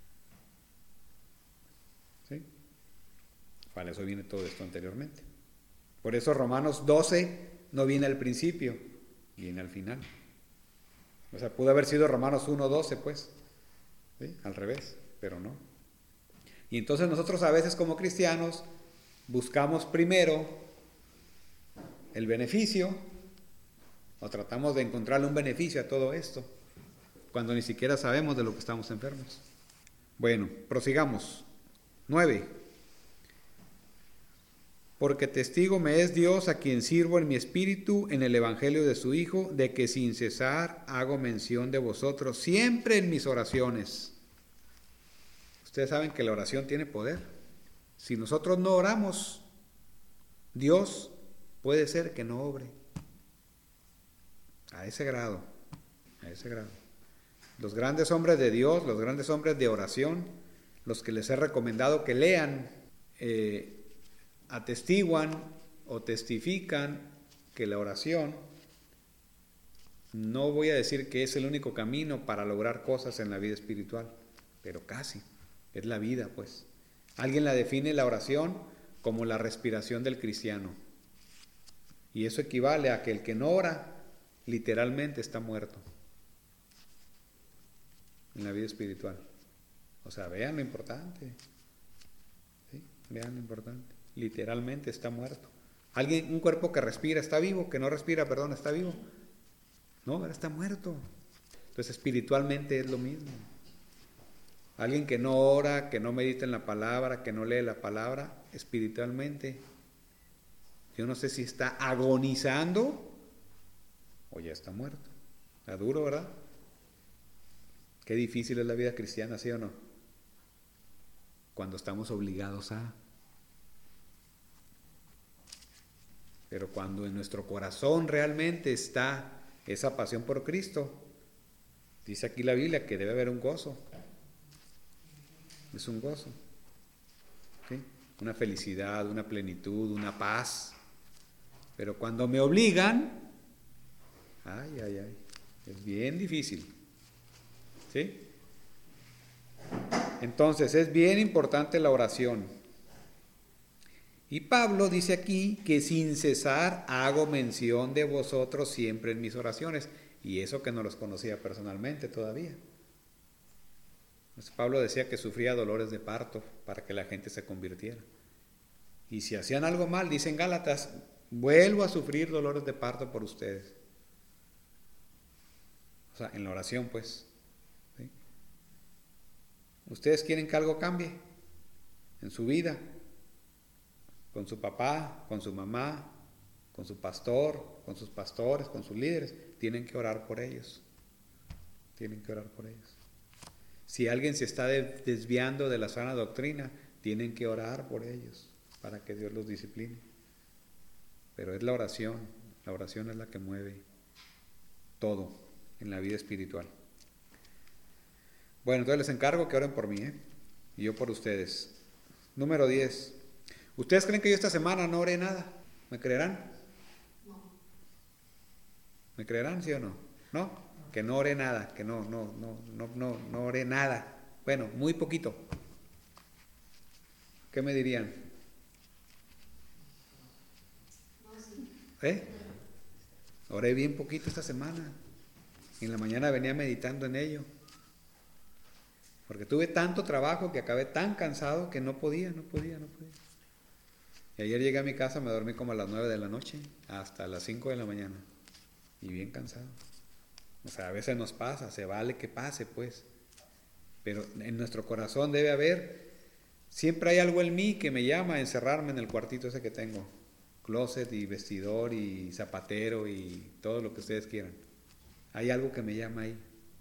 Speaker 1: ¿Sí? Para eso viene todo esto anteriormente. Por eso Romanos doce no viene al principio, viene al final. O sea, pudo haber sido Romanos uno doce, pues. ¿Sí? Al revés, pero no. Y entonces nosotros a veces como cristianos buscamos primero el beneficio, o tratamos de encontrarle un beneficio a todo esto, cuando ni siquiera sabemos de lo que estamos enfermos. Bueno, prosigamos. nueve. Porque testigo me es Dios, a quien sirvo en mi espíritu en el evangelio de su Hijo, de que sin cesar hago mención de vosotros siempre en mis oraciones. Ustedes saben que la oración tiene poder. Si nosotros no oramos, Dios puede ser que no obre. A ese grado, a ese grado. Los grandes hombres de Dios, los grandes hombres de oración, los que les he recomendado que lean, eh, atestiguan o testifican que la oración, no voy a decir que es el único camino para lograr cosas en la vida espiritual, pero casi, es la vida pues. Alguien la define la oración como la respiración del cristiano, y eso equivale a que el que no ora literalmente está muerto en la vida espiritual. O sea, vean lo importante, ¿sí? Vean lo importante. Literalmente está muerto. Alguien, un cuerpo que respira está vivo, que no respira, perdón, está vivo. No, ahora está muerto. Entonces espiritualmente es lo mismo. Alguien que no ora, que no medita en la palabra, que no lee la palabra, espiritualmente, yo no sé si está agonizando o ya está muerto. Está duro, ¿verdad? Qué difícil es la vida cristiana, ¿sí o no? Cuando estamos obligados a... Pero cuando en nuestro corazón realmente está esa pasión por Cristo, dice aquí la Biblia que debe haber un gozo. Es un gozo, ¿sí? Una felicidad, una plenitud, una paz. Pero cuando me obligan, ay, ay, ay, es bien difícil, ¿sí? Entonces es bien importante la oración. Y Pablo dice aquí que sin cesar hago mención de vosotros siempre en mis oraciones. Y eso que no los conocía personalmente todavía. Pablo decía que sufría dolores de parto para que la gente se convirtiera. Y si hacían algo mal, dicen Gálatas, vuelvo a sufrir dolores de parto por ustedes. O sea, en la oración pues. ¿Sí? ¿Ustedes quieren que algo cambie en su vida? Con su papá, con su mamá, con su pastor, con sus pastores, con sus líderes. Tienen que orar por ellos. Tienen que orar por ellos. Si alguien se está desviando de la sana doctrina, tienen que orar por ellos para que Dios los discipline. Pero es la oración, la oración es la que mueve todo en la vida espiritual. Bueno, entonces les encargo que oren por mí, ¿eh? Y yo por ustedes. Número diez. ¿Ustedes creen que yo esta semana no oré nada? ¿Me creerán?
Speaker 3: No.
Speaker 1: ¿Me creerán, sí o no? ¿No? Que no oré nada, que no, no, no, no, no, no oré nada. Bueno, muy poquito. ¿Qué me dirían?
Speaker 3: No, sí.
Speaker 1: ¿Eh? Oré bien poquito esta semana. En la mañana venía meditando en ello. Porque tuve tanto trabajo que acabé tan cansado que no podía, no podía, no podía. Y ayer llegué a mi casa, me dormí como a las nueve de la noche, hasta las cinco de la mañana. Y bien cansado. O sea, a veces nos pasa, se vale que pase, pues. Pero en nuestro corazón debe haber, siempre hay algo en mí que me llama a encerrarme en el cuartito ese que tengo. Closet y vestidor y zapatero y todo lo que ustedes quieran. Hay algo que me llama ahí.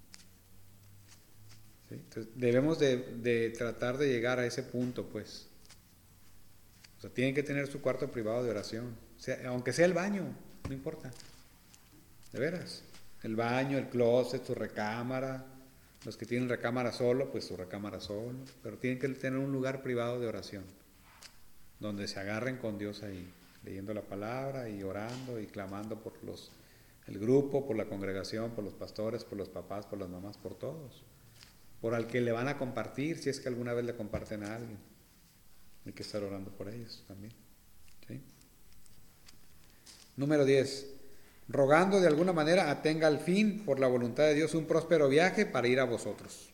Speaker 1: ¿Sí? Entonces, debemos de, de tratar de llegar a ese punto, pues. O sea, tienen que tener su cuarto privado de oración. O sea, aunque sea el baño, no importa. De veras. El baño, el closet, su recámara. Los que tienen recámara solo, pues su recámara solo. Pero tienen que tener un lugar privado de oración. Donde se agarren con Dios ahí. Leyendo la palabra y orando y clamando por los, el grupo, por la congregación, por los pastores, por los papás, por las mamás, por todos. Por al que le van a compartir, si es que alguna vez le comparten a alguien. Hay que estar orando por ellos también. ¿Sí? Número diez. Rogando de alguna manera atenga al fin, por la voluntad de Dios, un próspero viaje para ir a vosotros.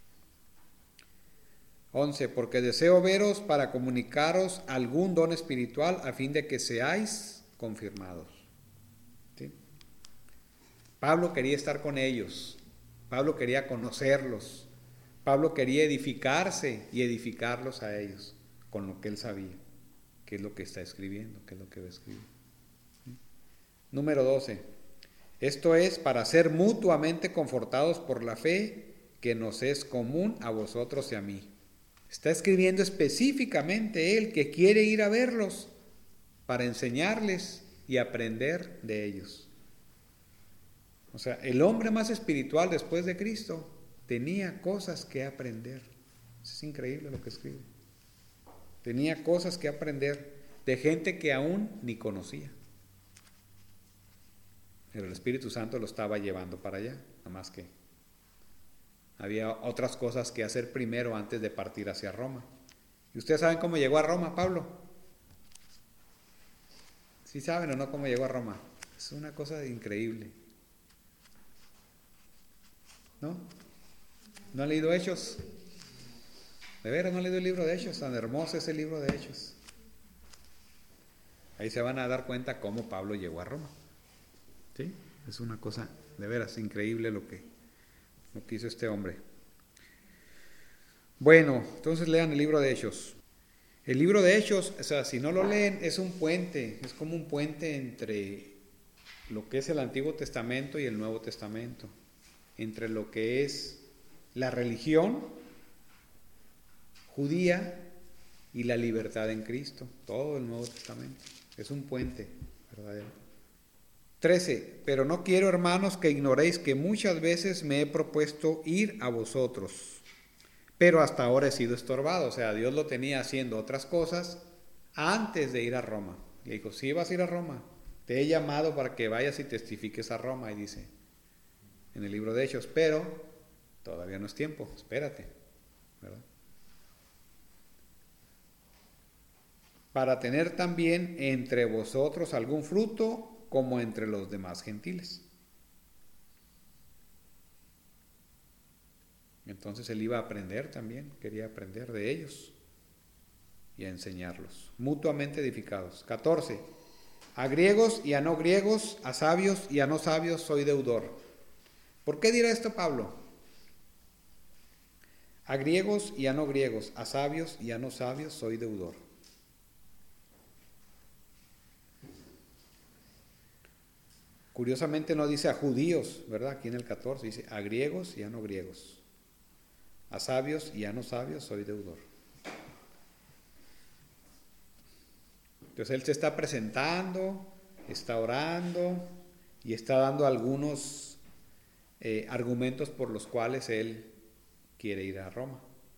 Speaker 1: once. Porque deseo veros para comunicaros algún don espiritual a fin de que seáis confirmados. ¿Sí? Pablo quería estar con ellos. Pablo quería conocerlos. Pablo quería edificarse y edificarlos a ellos con lo que él sabía, que es lo que está escribiendo, que es lo que va a escribir. ¿Sí? Número doce. Esto es para ser mutuamente confortados por la fe que nos es común a vosotros y a mí. Está escribiendo específicamente él que quiere ir a verlos para enseñarles y aprender de ellos. O sea, el hombre más espiritual después de Cristo tenía cosas que aprender. Es increíble lo que escribe. Tenía cosas que aprender de gente que aún ni conocía. Pero el Espíritu Santo lo estaba llevando para allá, nada más que había otras cosas que hacer primero antes de partir hacia Roma. ¿Y ustedes saben cómo llegó a Roma, Pablo? ¿Sí saben o no cómo llegó a Roma? Es una cosa increíble. ¿No? ¿No han leído Hechos? De veras, ¿no han leído el libro de Hechos? Tan hermoso es el libro de Hechos. Ahí se van a dar cuenta cómo Pablo llegó a Roma. ¿Sí? Es una cosa de veras increíble lo que, lo que hizo este hombre. Bueno, entonces lean el libro de Hechos. El libro de Hechos, o sea, si no lo leen, es un puente, es como un puente entre lo que es el Antiguo Testamento y el Nuevo Testamento, entre lo que es la religión judía y la libertad en Cristo, todo el Nuevo Testamento. Es un puente verdadero. trece. Pero no quiero, hermanos, que ignoréis que muchas veces me he propuesto ir a vosotros, pero hasta ahora he sido estorbado. O sea, Dios lo tenía haciendo otras cosas antes de ir a Roma. Le dijo, sí vas a ir a Roma, te he llamado para que vayas y testifiques a Roma, y dice en el libro de Hechos, pero todavía no es tiempo, espérate, ¿verdad? Para tener también entre vosotros algún fruto como entre los demás gentiles. Entonces él iba a aprender también, quería aprender de ellos y a enseñarlos, mutuamente edificados. catorce. A griegos y a no griegos, a sabios y a no sabios soy deudor. ¿Por qué dirá esto Pablo? A griegos y a no griegos, a sabios y a no sabios soy deudor. Curiosamente no dice a judíos, ¿verdad? Aquí en el catorce dice a griegos y a no griegos, a sabios y a no sabios soy deudor. Entonces él se está presentando, está orando y está dando algunos eh, argumentos por los cuales él quiere ir a Roma.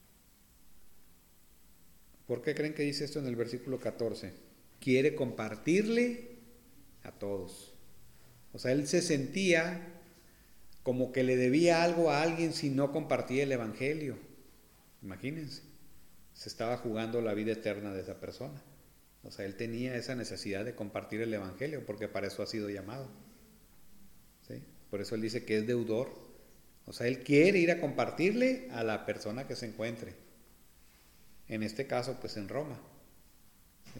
Speaker 1: ¿Por qué creen que dice esto en el versículo catorce? Quiere compartirle a todos. O sea, él se sentía como que le debía algo a alguien si no compartía el evangelio. Imagínense, se estaba jugando la vida eterna de esa persona. O sea, él tenía esa necesidad de compartir el evangelio porque para eso ha sido llamado. ¿Sí? Por eso él dice que es deudor. O sea, él quiere ir a compartirle a la persona que se encuentre. En este caso, pues en Roma. ¿Sí?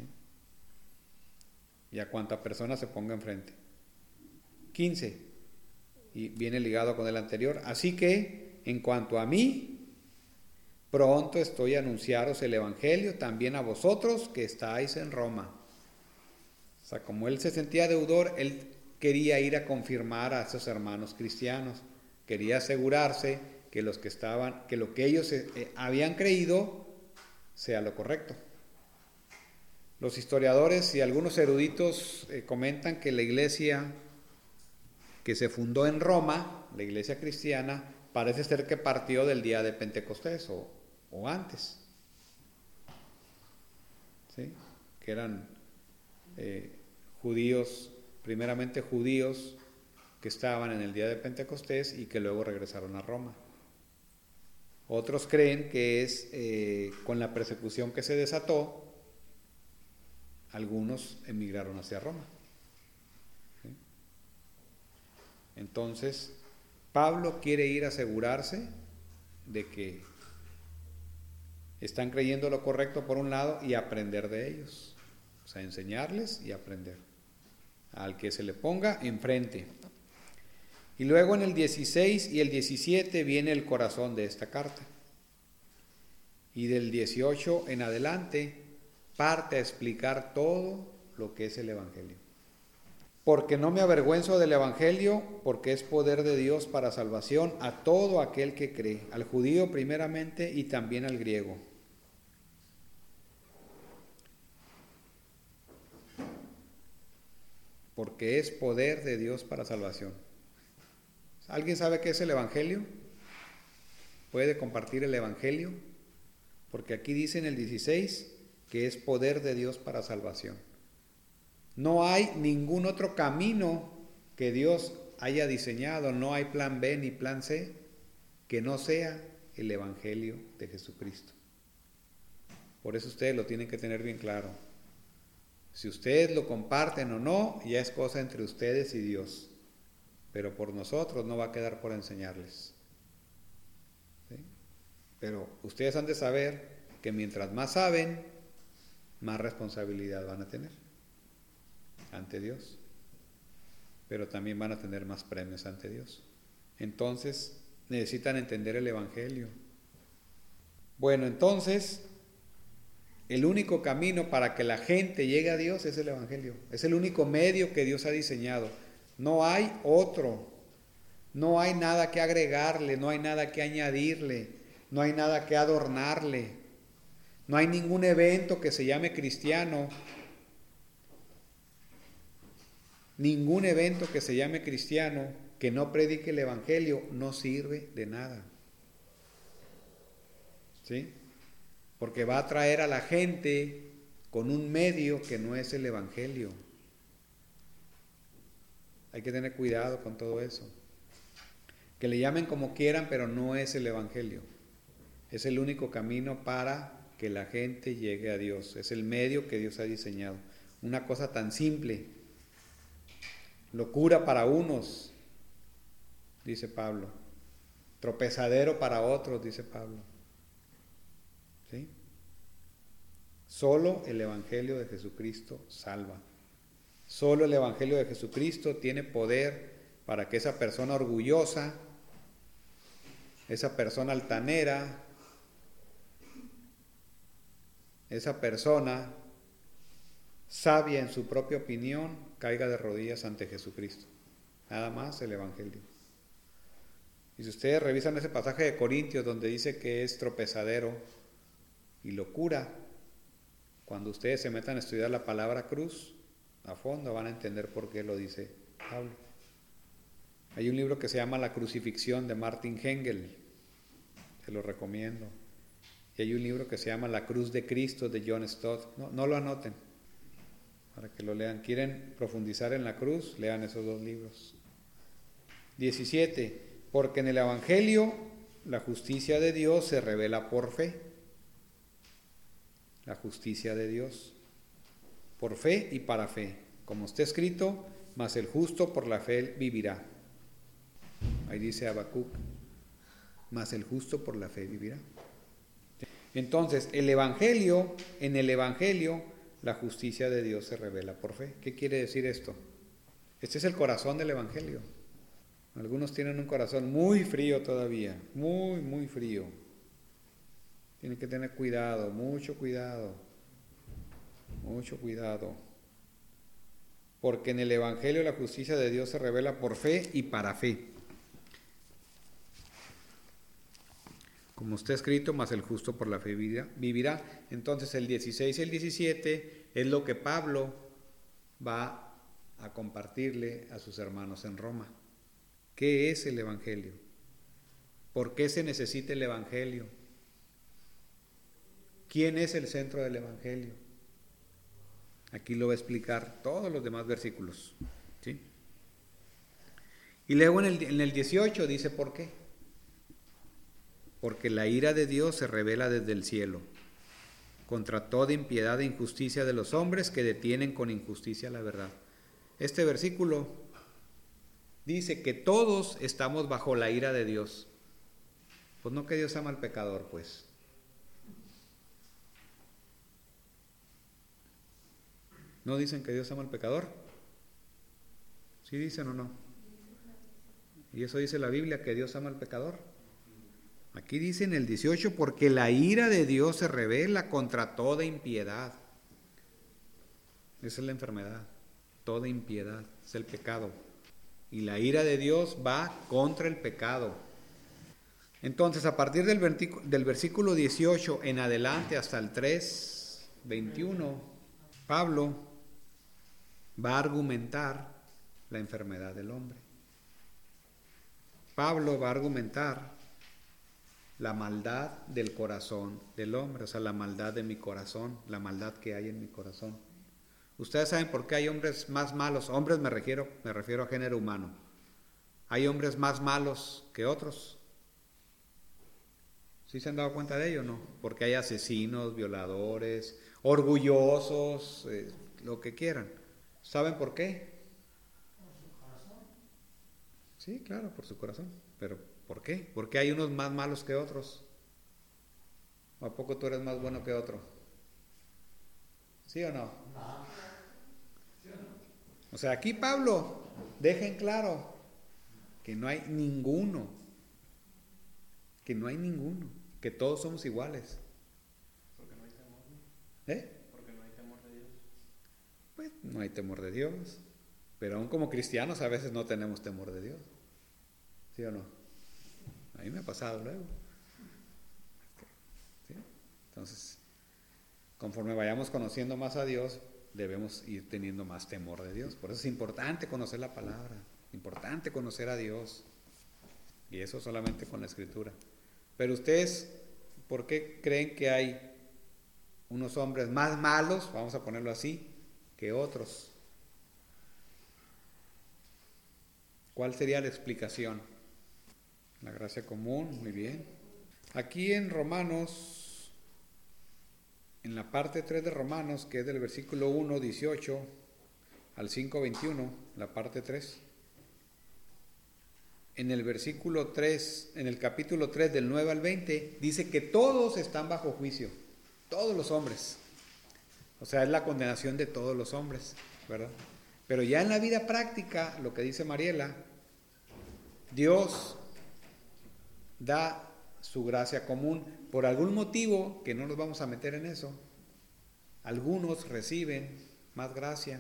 Speaker 1: Y a cuanta persona se ponga enfrente. quince. Y viene ligado con el anterior. Así que, en cuanto a mí, pronto estoy a anunciaros el evangelio también a vosotros que estáis en Roma. O sea, como él se sentía deudor, él quería ir a confirmar a esos hermanos cristianos. Quería asegurarse que los que estaban, que lo que ellos eh, habían creído sea lo correcto. Los historiadores y algunos eruditos eh, comentan que la iglesia que se fundó en Roma, la iglesia cristiana, parece ser que partió del día de Pentecostés o, o antes, ¿sí? Que eran eh, judíos, primeramente judíos que estaban en el día de Pentecostés y que luego regresaron a Roma. Otros creen que es eh, con la persecución que se desató, algunos emigraron hacia Roma. ¿Sí? Entonces, Pablo quiere ir a asegurarse de que están creyendo lo correcto por un lado y aprender de ellos. O sea, enseñarles y aprender. Al que se le ponga enfrente. Y luego en el dieciséis y el diecisiete viene el corazón de esta carta. Y del dieciocho en adelante parte a explicar todo lo que es el evangelio. Porque no me avergüenzo del evangelio, porque es poder de Dios para salvación a todo aquel que cree, al judío primeramente y también al griego. Porque es poder de Dios para salvación. ¿Alguien sabe qué es el evangelio? ¿Puede compartir el evangelio? Porque aquí dice en el dieciséis que es poder de Dios para salvación. No hay ningún otro camino que Dios haya diseñado, no hay plan B ni plan C que no sea el evangelio de Jesucristo. Por eso ustedes lo tienen que tener bien claro. Si ustedes lo comparten o no, ya es cosa entre ustedes y Dios. Pero por nosotros no va a quedar por enseñarles. ¿Sí? Pero ustedes han de saber que mientras más saben, más responsabilidad van a tener ante Dios. Pero también van a tener más premios ante Dios. Entonces, necesitan entender el evangelio. Bueno, entonces, el único camino para que la gente llegue a Dios es el Evangelio. Es el único medio que Dios ha diseñado. No hay otro. No hay nada que agregarle, no hay nada que añadirle, no hay nada que adornarle. No hay ningún evento que se llame cristiano. Ningún evento que se llame cristiano que no predique el Evangelio no sirve de nada. ¿Sí? Porque va a traer a la gente con un medio que no es el Evangelio. Hay que tener cuidado con todo eso. Que le llamen como quieran, pero no es el Evangelio. Es el único camino para que la gente llegue a Dios. Es el medio que Dios ha diseñado. Una cosa tan simple. Locura para unos, dice Pablo. Tropezadero para otros, dice Pablo. ¿Sí? Solo el Evangelio de Jesucristo salva. Solo el Evangelio de Jesucristo tiene poder para que esa persona orgullosa, esa persona altanera, esa persona sabia en su propia opinión, caiga de rodillas ante Jesucristo. Nada más el Evangelio. Y si ustedes revisan ese pasaje de Corintios donde dice que es tropezadero y locura, cuando ustedes se metan a estudiar la palabra cruz a fondo van a entender por qué lo dice Pablo. Hay un libro que se llama La crucifixión de Martin Hengel, se lo recomiendo. Y hay un libro que se llama La cruz de Cristo de John Stott. No, no lo anoten, para que lo lean. ¿Quieren profundizar en la cruz? Lean esos dos libros. diecisiete. Porque en el Evangelio la justicia de Dios se revela por fe. La justicia de Dios. Por fe y para fe. Como está escrito, mas el justo por la fe vivirá. Ahí dice Habacuc, mas el justo por la fe vivirá. Entonces, el Evangelio, en el Evangelio, la justicia de Dios se revela por fe. ¿Qué quiere decir esto? Este es el corazón del Evangelio. Algunos tienen un corazón muy frío todavía, muy, muy frío. Tienen que tener cuidado, mucho cuidado, mucho cuidado. Porque en el Evangelio la justicia de Dios se revela por fe y para fe. Como está escrito, mas el justo por la fe vivirá. Entonces el dieciséis y el diecisiete es lo que Pablo va a compartirle a sus hermanos en Roma. ¿Qué es el Evangelio? ¿Por qué se necesita el Evangelio? ¿Quién es el centro del Evangelio? Aquí lo va a explicar todos los demás versículos. ¿Sí? Y luego en el, en el dieciocho dice ¿por qué? Porque la ira de Dios se revela desde el cielo, contra toda impiedad e injusticia de los hombres que detienen con injusticia la verdad. Este versículo dice que todos estamos bajo la ira de Dios. Pues no que Dios ama al pecador, pues. ¿No dicen que Dios ama al pecador? ¿Sí dicen o no? ¿Y eso dice la Biblia, que Dios ama al pecador? Aquí dice en el dieciocho, porque la ira de Dios se revela contra toda impiedad. Esa es la enfermedad, toda impiedad, es el pecado. Y la ira de Dios va contra el pecado. Entonces, a partir del, del versículo dieciocho en adelante hasta el tres veintiuno, Pablo va a argumentar la enfermedad del hombre. Pablo va a argumentar la maldad del corazón del hombre, o sea, la maldad de mi corazón, la maldad que hay en mi corazón. Ustedes saben por qué hay hombres más malos. Hombres me refiero, me refiero a género humano. Hay hombres más malos que otros. ¿Sí se han dado cuenta de ello o no? Porque hay asesinos, violadores, orgullosos, eh, lo que quieran. ¿Saben por qué?
Speaker 2: Por su corazón.
Speaker 1: Sí, claro, por su corazón. Pero ¿por qué? Porque hay unos más malos que otros. ¿O a poco tú eres más bueno que otro? ¿Sí o no?
Speaker 2: No.
Speaker 1: O sea, aquí Pablo deja en claro que no hay ninguno, que no hay ninguno. que todos somos iguales.
Speaker 4: Porque no hay temor, ¿no?
Speaker 1: ¿Eh?
Speaker 4: Porque no hay temor de Dios.
Speaker 1: Pues no hay temor de Dios, pero aún como cristianos a veces no tenemos temor de Dios. ¿Sí o no? A mí me ha pasado luego. ¿Sí? Entonces, conforme vayamos conociendo más a Dios, debemos ir teniendo más temor de Dios. Por eso es importante conocer la palabra, importante conocer a Dios. Y eso solamente con la Escritura. Pero ustedes, ¿por qué creen que hay unos hombres más malos, vamos a ponerlo así, que otros? ¿Cuál sería la explicación? La gracia común, muy bien. Aquí en Romanos, en la parte tres de Romanos, que es del versículo uno, dieciocho al cinco, veintiuno, la parte tres. En el versículo tres, en el capítulo tres del nueve al veinte, dice que todos están bajo juicio, todos los hombres. O sea, es la condenación de todos los hombres, ¿verdad? Pero ya en la vida práctica, lo que dice Mariela, Dios da su gracia común. Por algún motivo, que no nos vamos a meter en eso, algunos reciben más gracia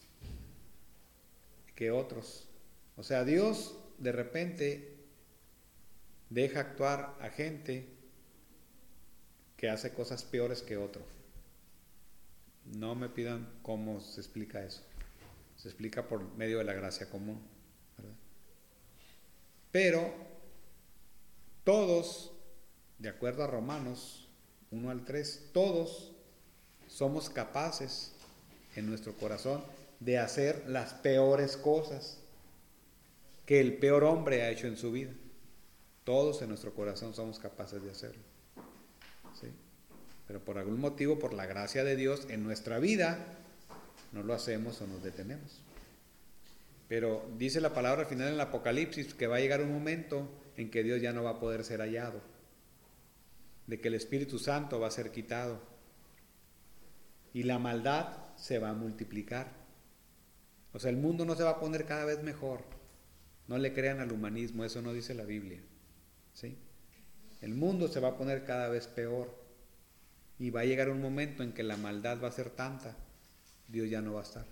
Speaker 1: que otros. O sea, Dios de repente deja actuar a gente que hace cosas peores que otro. No me pidan cómo se explica eso. Se explica por medio de la gracia común, ¿verdad? Pero todos, de acuerdo a Romanos uno al tres, todos somos capaces en nuestro corazón de hacer las peores cosas que el peor hombre ha hecho en su vida. Todos en nuestro corazón somos capaces de hacerlo, ¿sí? Pero por algún motivo, por la gracia de Dios en nuestra vida, no lo hacemos o nos detenemos. Pero dice la palabra al final en el Apocalipsis que va a llegar un momento en que Dios ya no va a poder ser hallado, de que el Espíritu Santo va a ser quitado y la maldad se va a multiplicar. O sea, el mundo no se va a poner cada vez mejor. No le crean al humanismo, eso no dice la Biblia, ¿sí? El mundo se va a poner cada vez peor y va a llegar un momento en que la maldad va a ser tanta, Dios ya no va a estar,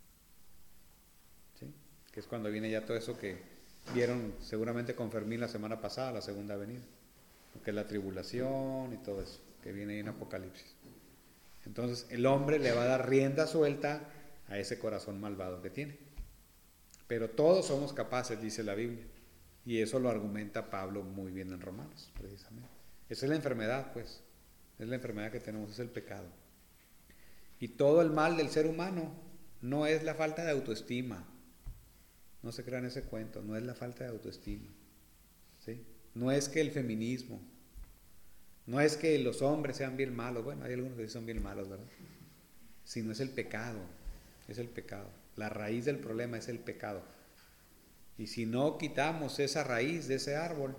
Speaker 1: ¿sí? Que es cuando viene ya todo eso que vieron seguramente con Fermín la semana pasada, la segunda venida, que es la tribulación y todo eso, que viene ahí en Apocalipsis. Entonces el hombre le va a dar rienda suelta a ese corazón malvado que tiene. Pero todos somos capaces, dice la Biblia, y eso lo argumenta Pablo muy bien en Romanos, precisamente. Esa es la enfermedad, pues, es la enfermedad que tenemos, es el pecado. Y todo el mal del ser humano no es la falta de autoestima, no se crean ese cuento, no es la falta de autoestima, ¿sí? No es que el feminismo, no es que los hombres sean bien malos, bueno, hay algunos que sí son bien malos, ¿verdad? Sino es el pecado, es el pecado. La raíz del problema es el pecado. Y si no quitamos esa raíz de ese árbol,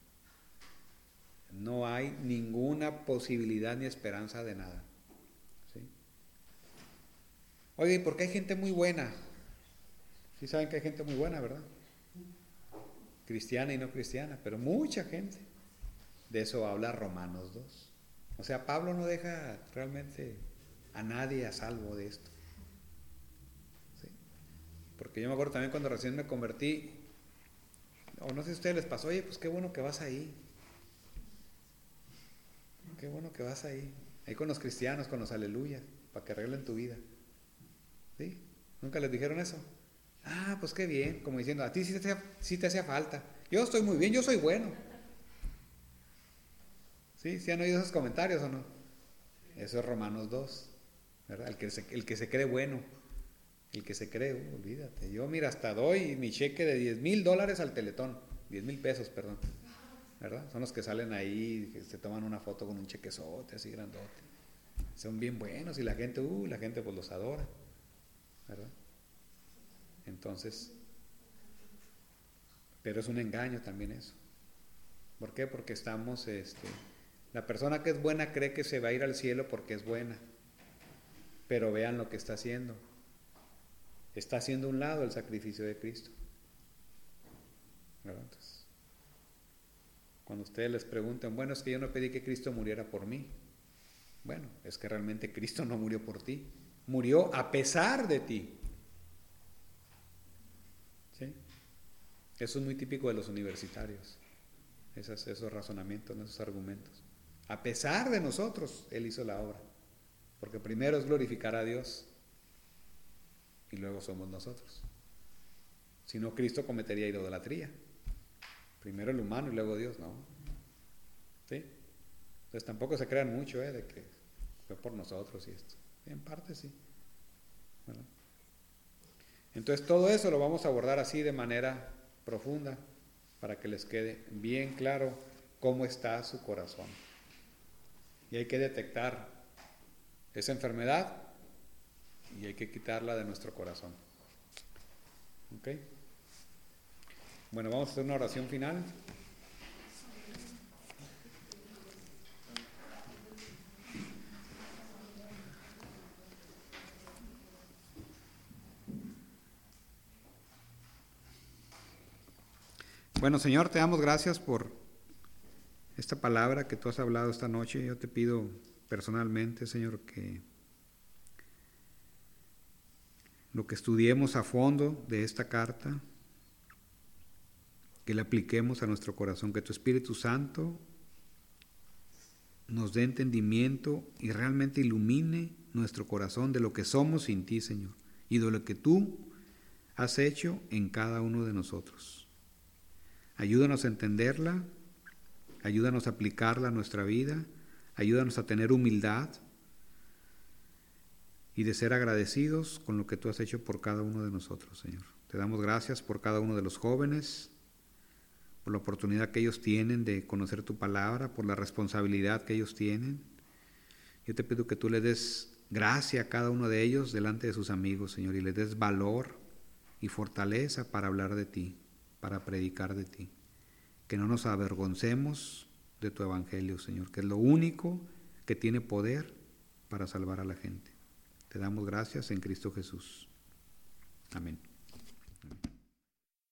Speaker 1: no hay ninguna posibilidad ni esperanza de nada, ¿sí? Oye, ¿por qué hay gente muy buena? Sí saben que hay gente muy buena, ¿verdad? Cristiana y no cristiana, pero mucha gente. De eso habla Romanos dos. O sea, Pablo no deja realmente a nadie a salvo de esto. Porque yo me acuerdo también cuando recién me convertí, o no sé si a ustedes les pasó, oye, pues qué bueno que vas ahí. Qué bueno que vas ahí. Ahí con los cristianos, con los aleluyas, para que arreglen tu vida. ¿Sí? ¿Nunca les dijeron eso? Ah, pues qué bien, como diciendo, a ti sí te hacía, sí te hacía falta. Yo estoy muy bien, yo soy bueno. ¿Sí? ¿Sí han oído esos comentarios o no? Eso es Romanos dos, ¿verdad? El que se, el que se cree bueno. El que se cree, uh, olvídate. Yo, mira, hasta doy mi cheque de diez mil dólares al Teletón. diez mil pesos, perdón. ¿Verdad? Son los que salen ahí, que se toman una foto con un chequezote así grandote. Son bien buenos y la gente, uh, la gente pues los adora. ¿Verdad? Entonces, pero es un engaño también eso. ¿Por qué? Porque estamos, este, la persona que es buena cree que se va a ir al cielo porque es buena. Pero vean lo que está haciendo. Está haciendo a un lado el sacrificio de Cristo. ¿Verdad? Entonces, Cuando ustedes les preguntan, bueno, es que yo no pedí que Cristo muriera por mí. Bueno, es que realmente Cristo no murió por ti. Murió a pesar de ti. ¿Sí? Eso es muy típico de los universitarios. Esos, esos razonamientos, esos argumentos. A pesar de nosotros, Él hizo la obra. Porque primero es glorificar a Dios y luego somos nosotros. Si no, Cristo cometería idolatría. Primero el humano y luego Dios, ¿no? ¿Sí? Entonces tampoco se crean mucho, ¿eh? De que fue por nosotros y esto. En parte sí. ¿Verdad? Entonces todo eso lo vamos a abordar así de manera profunda para que les quede bien claro cómo está su corazón. Y hay que detectar esa enfermedad y hay que quitarla de nuestro corazón. ¿Ok? Bueno, vamos a hacer una oración final. Bueno, Señor, te damos gracias por esta palabra que tú has hablado esta noche. Yo te pido personalmente, Señor, que lo que estudiemos a fondo de esta carta, que la apliquemos a nuestro corazón, que tu Espíritu Santo nos dé entendimiento y realmente ilumine nuestro corazón de lo que somos sin ti, Señor, y de lo que tú has hecho en cada uno de nosotros. Ayúdanos a entenderla, ayúdanos a aplicarla a nuestra vida, ayúdanos a tener humildad y de ser agradecidos con lo que tú has hecho por cada uno de nosotros, Señor. Te damos gracias por cada uno de los jóvenes, por la oportunidad que ellos tienen de conocer tu palabra, por la responsabilidad que ellos tienen. Yo te pido que tú le des gracia a cada uno de ellos delante de sus amigos, Señor, y les des valor y fortaleza para hablar de ti, para predicar de ti. Que no nos avergoncemos de tu evangelio, Señor, que es lo único que tiene poder para salvar a la gente. Te damos gracias en Cristo Jesús. Amén.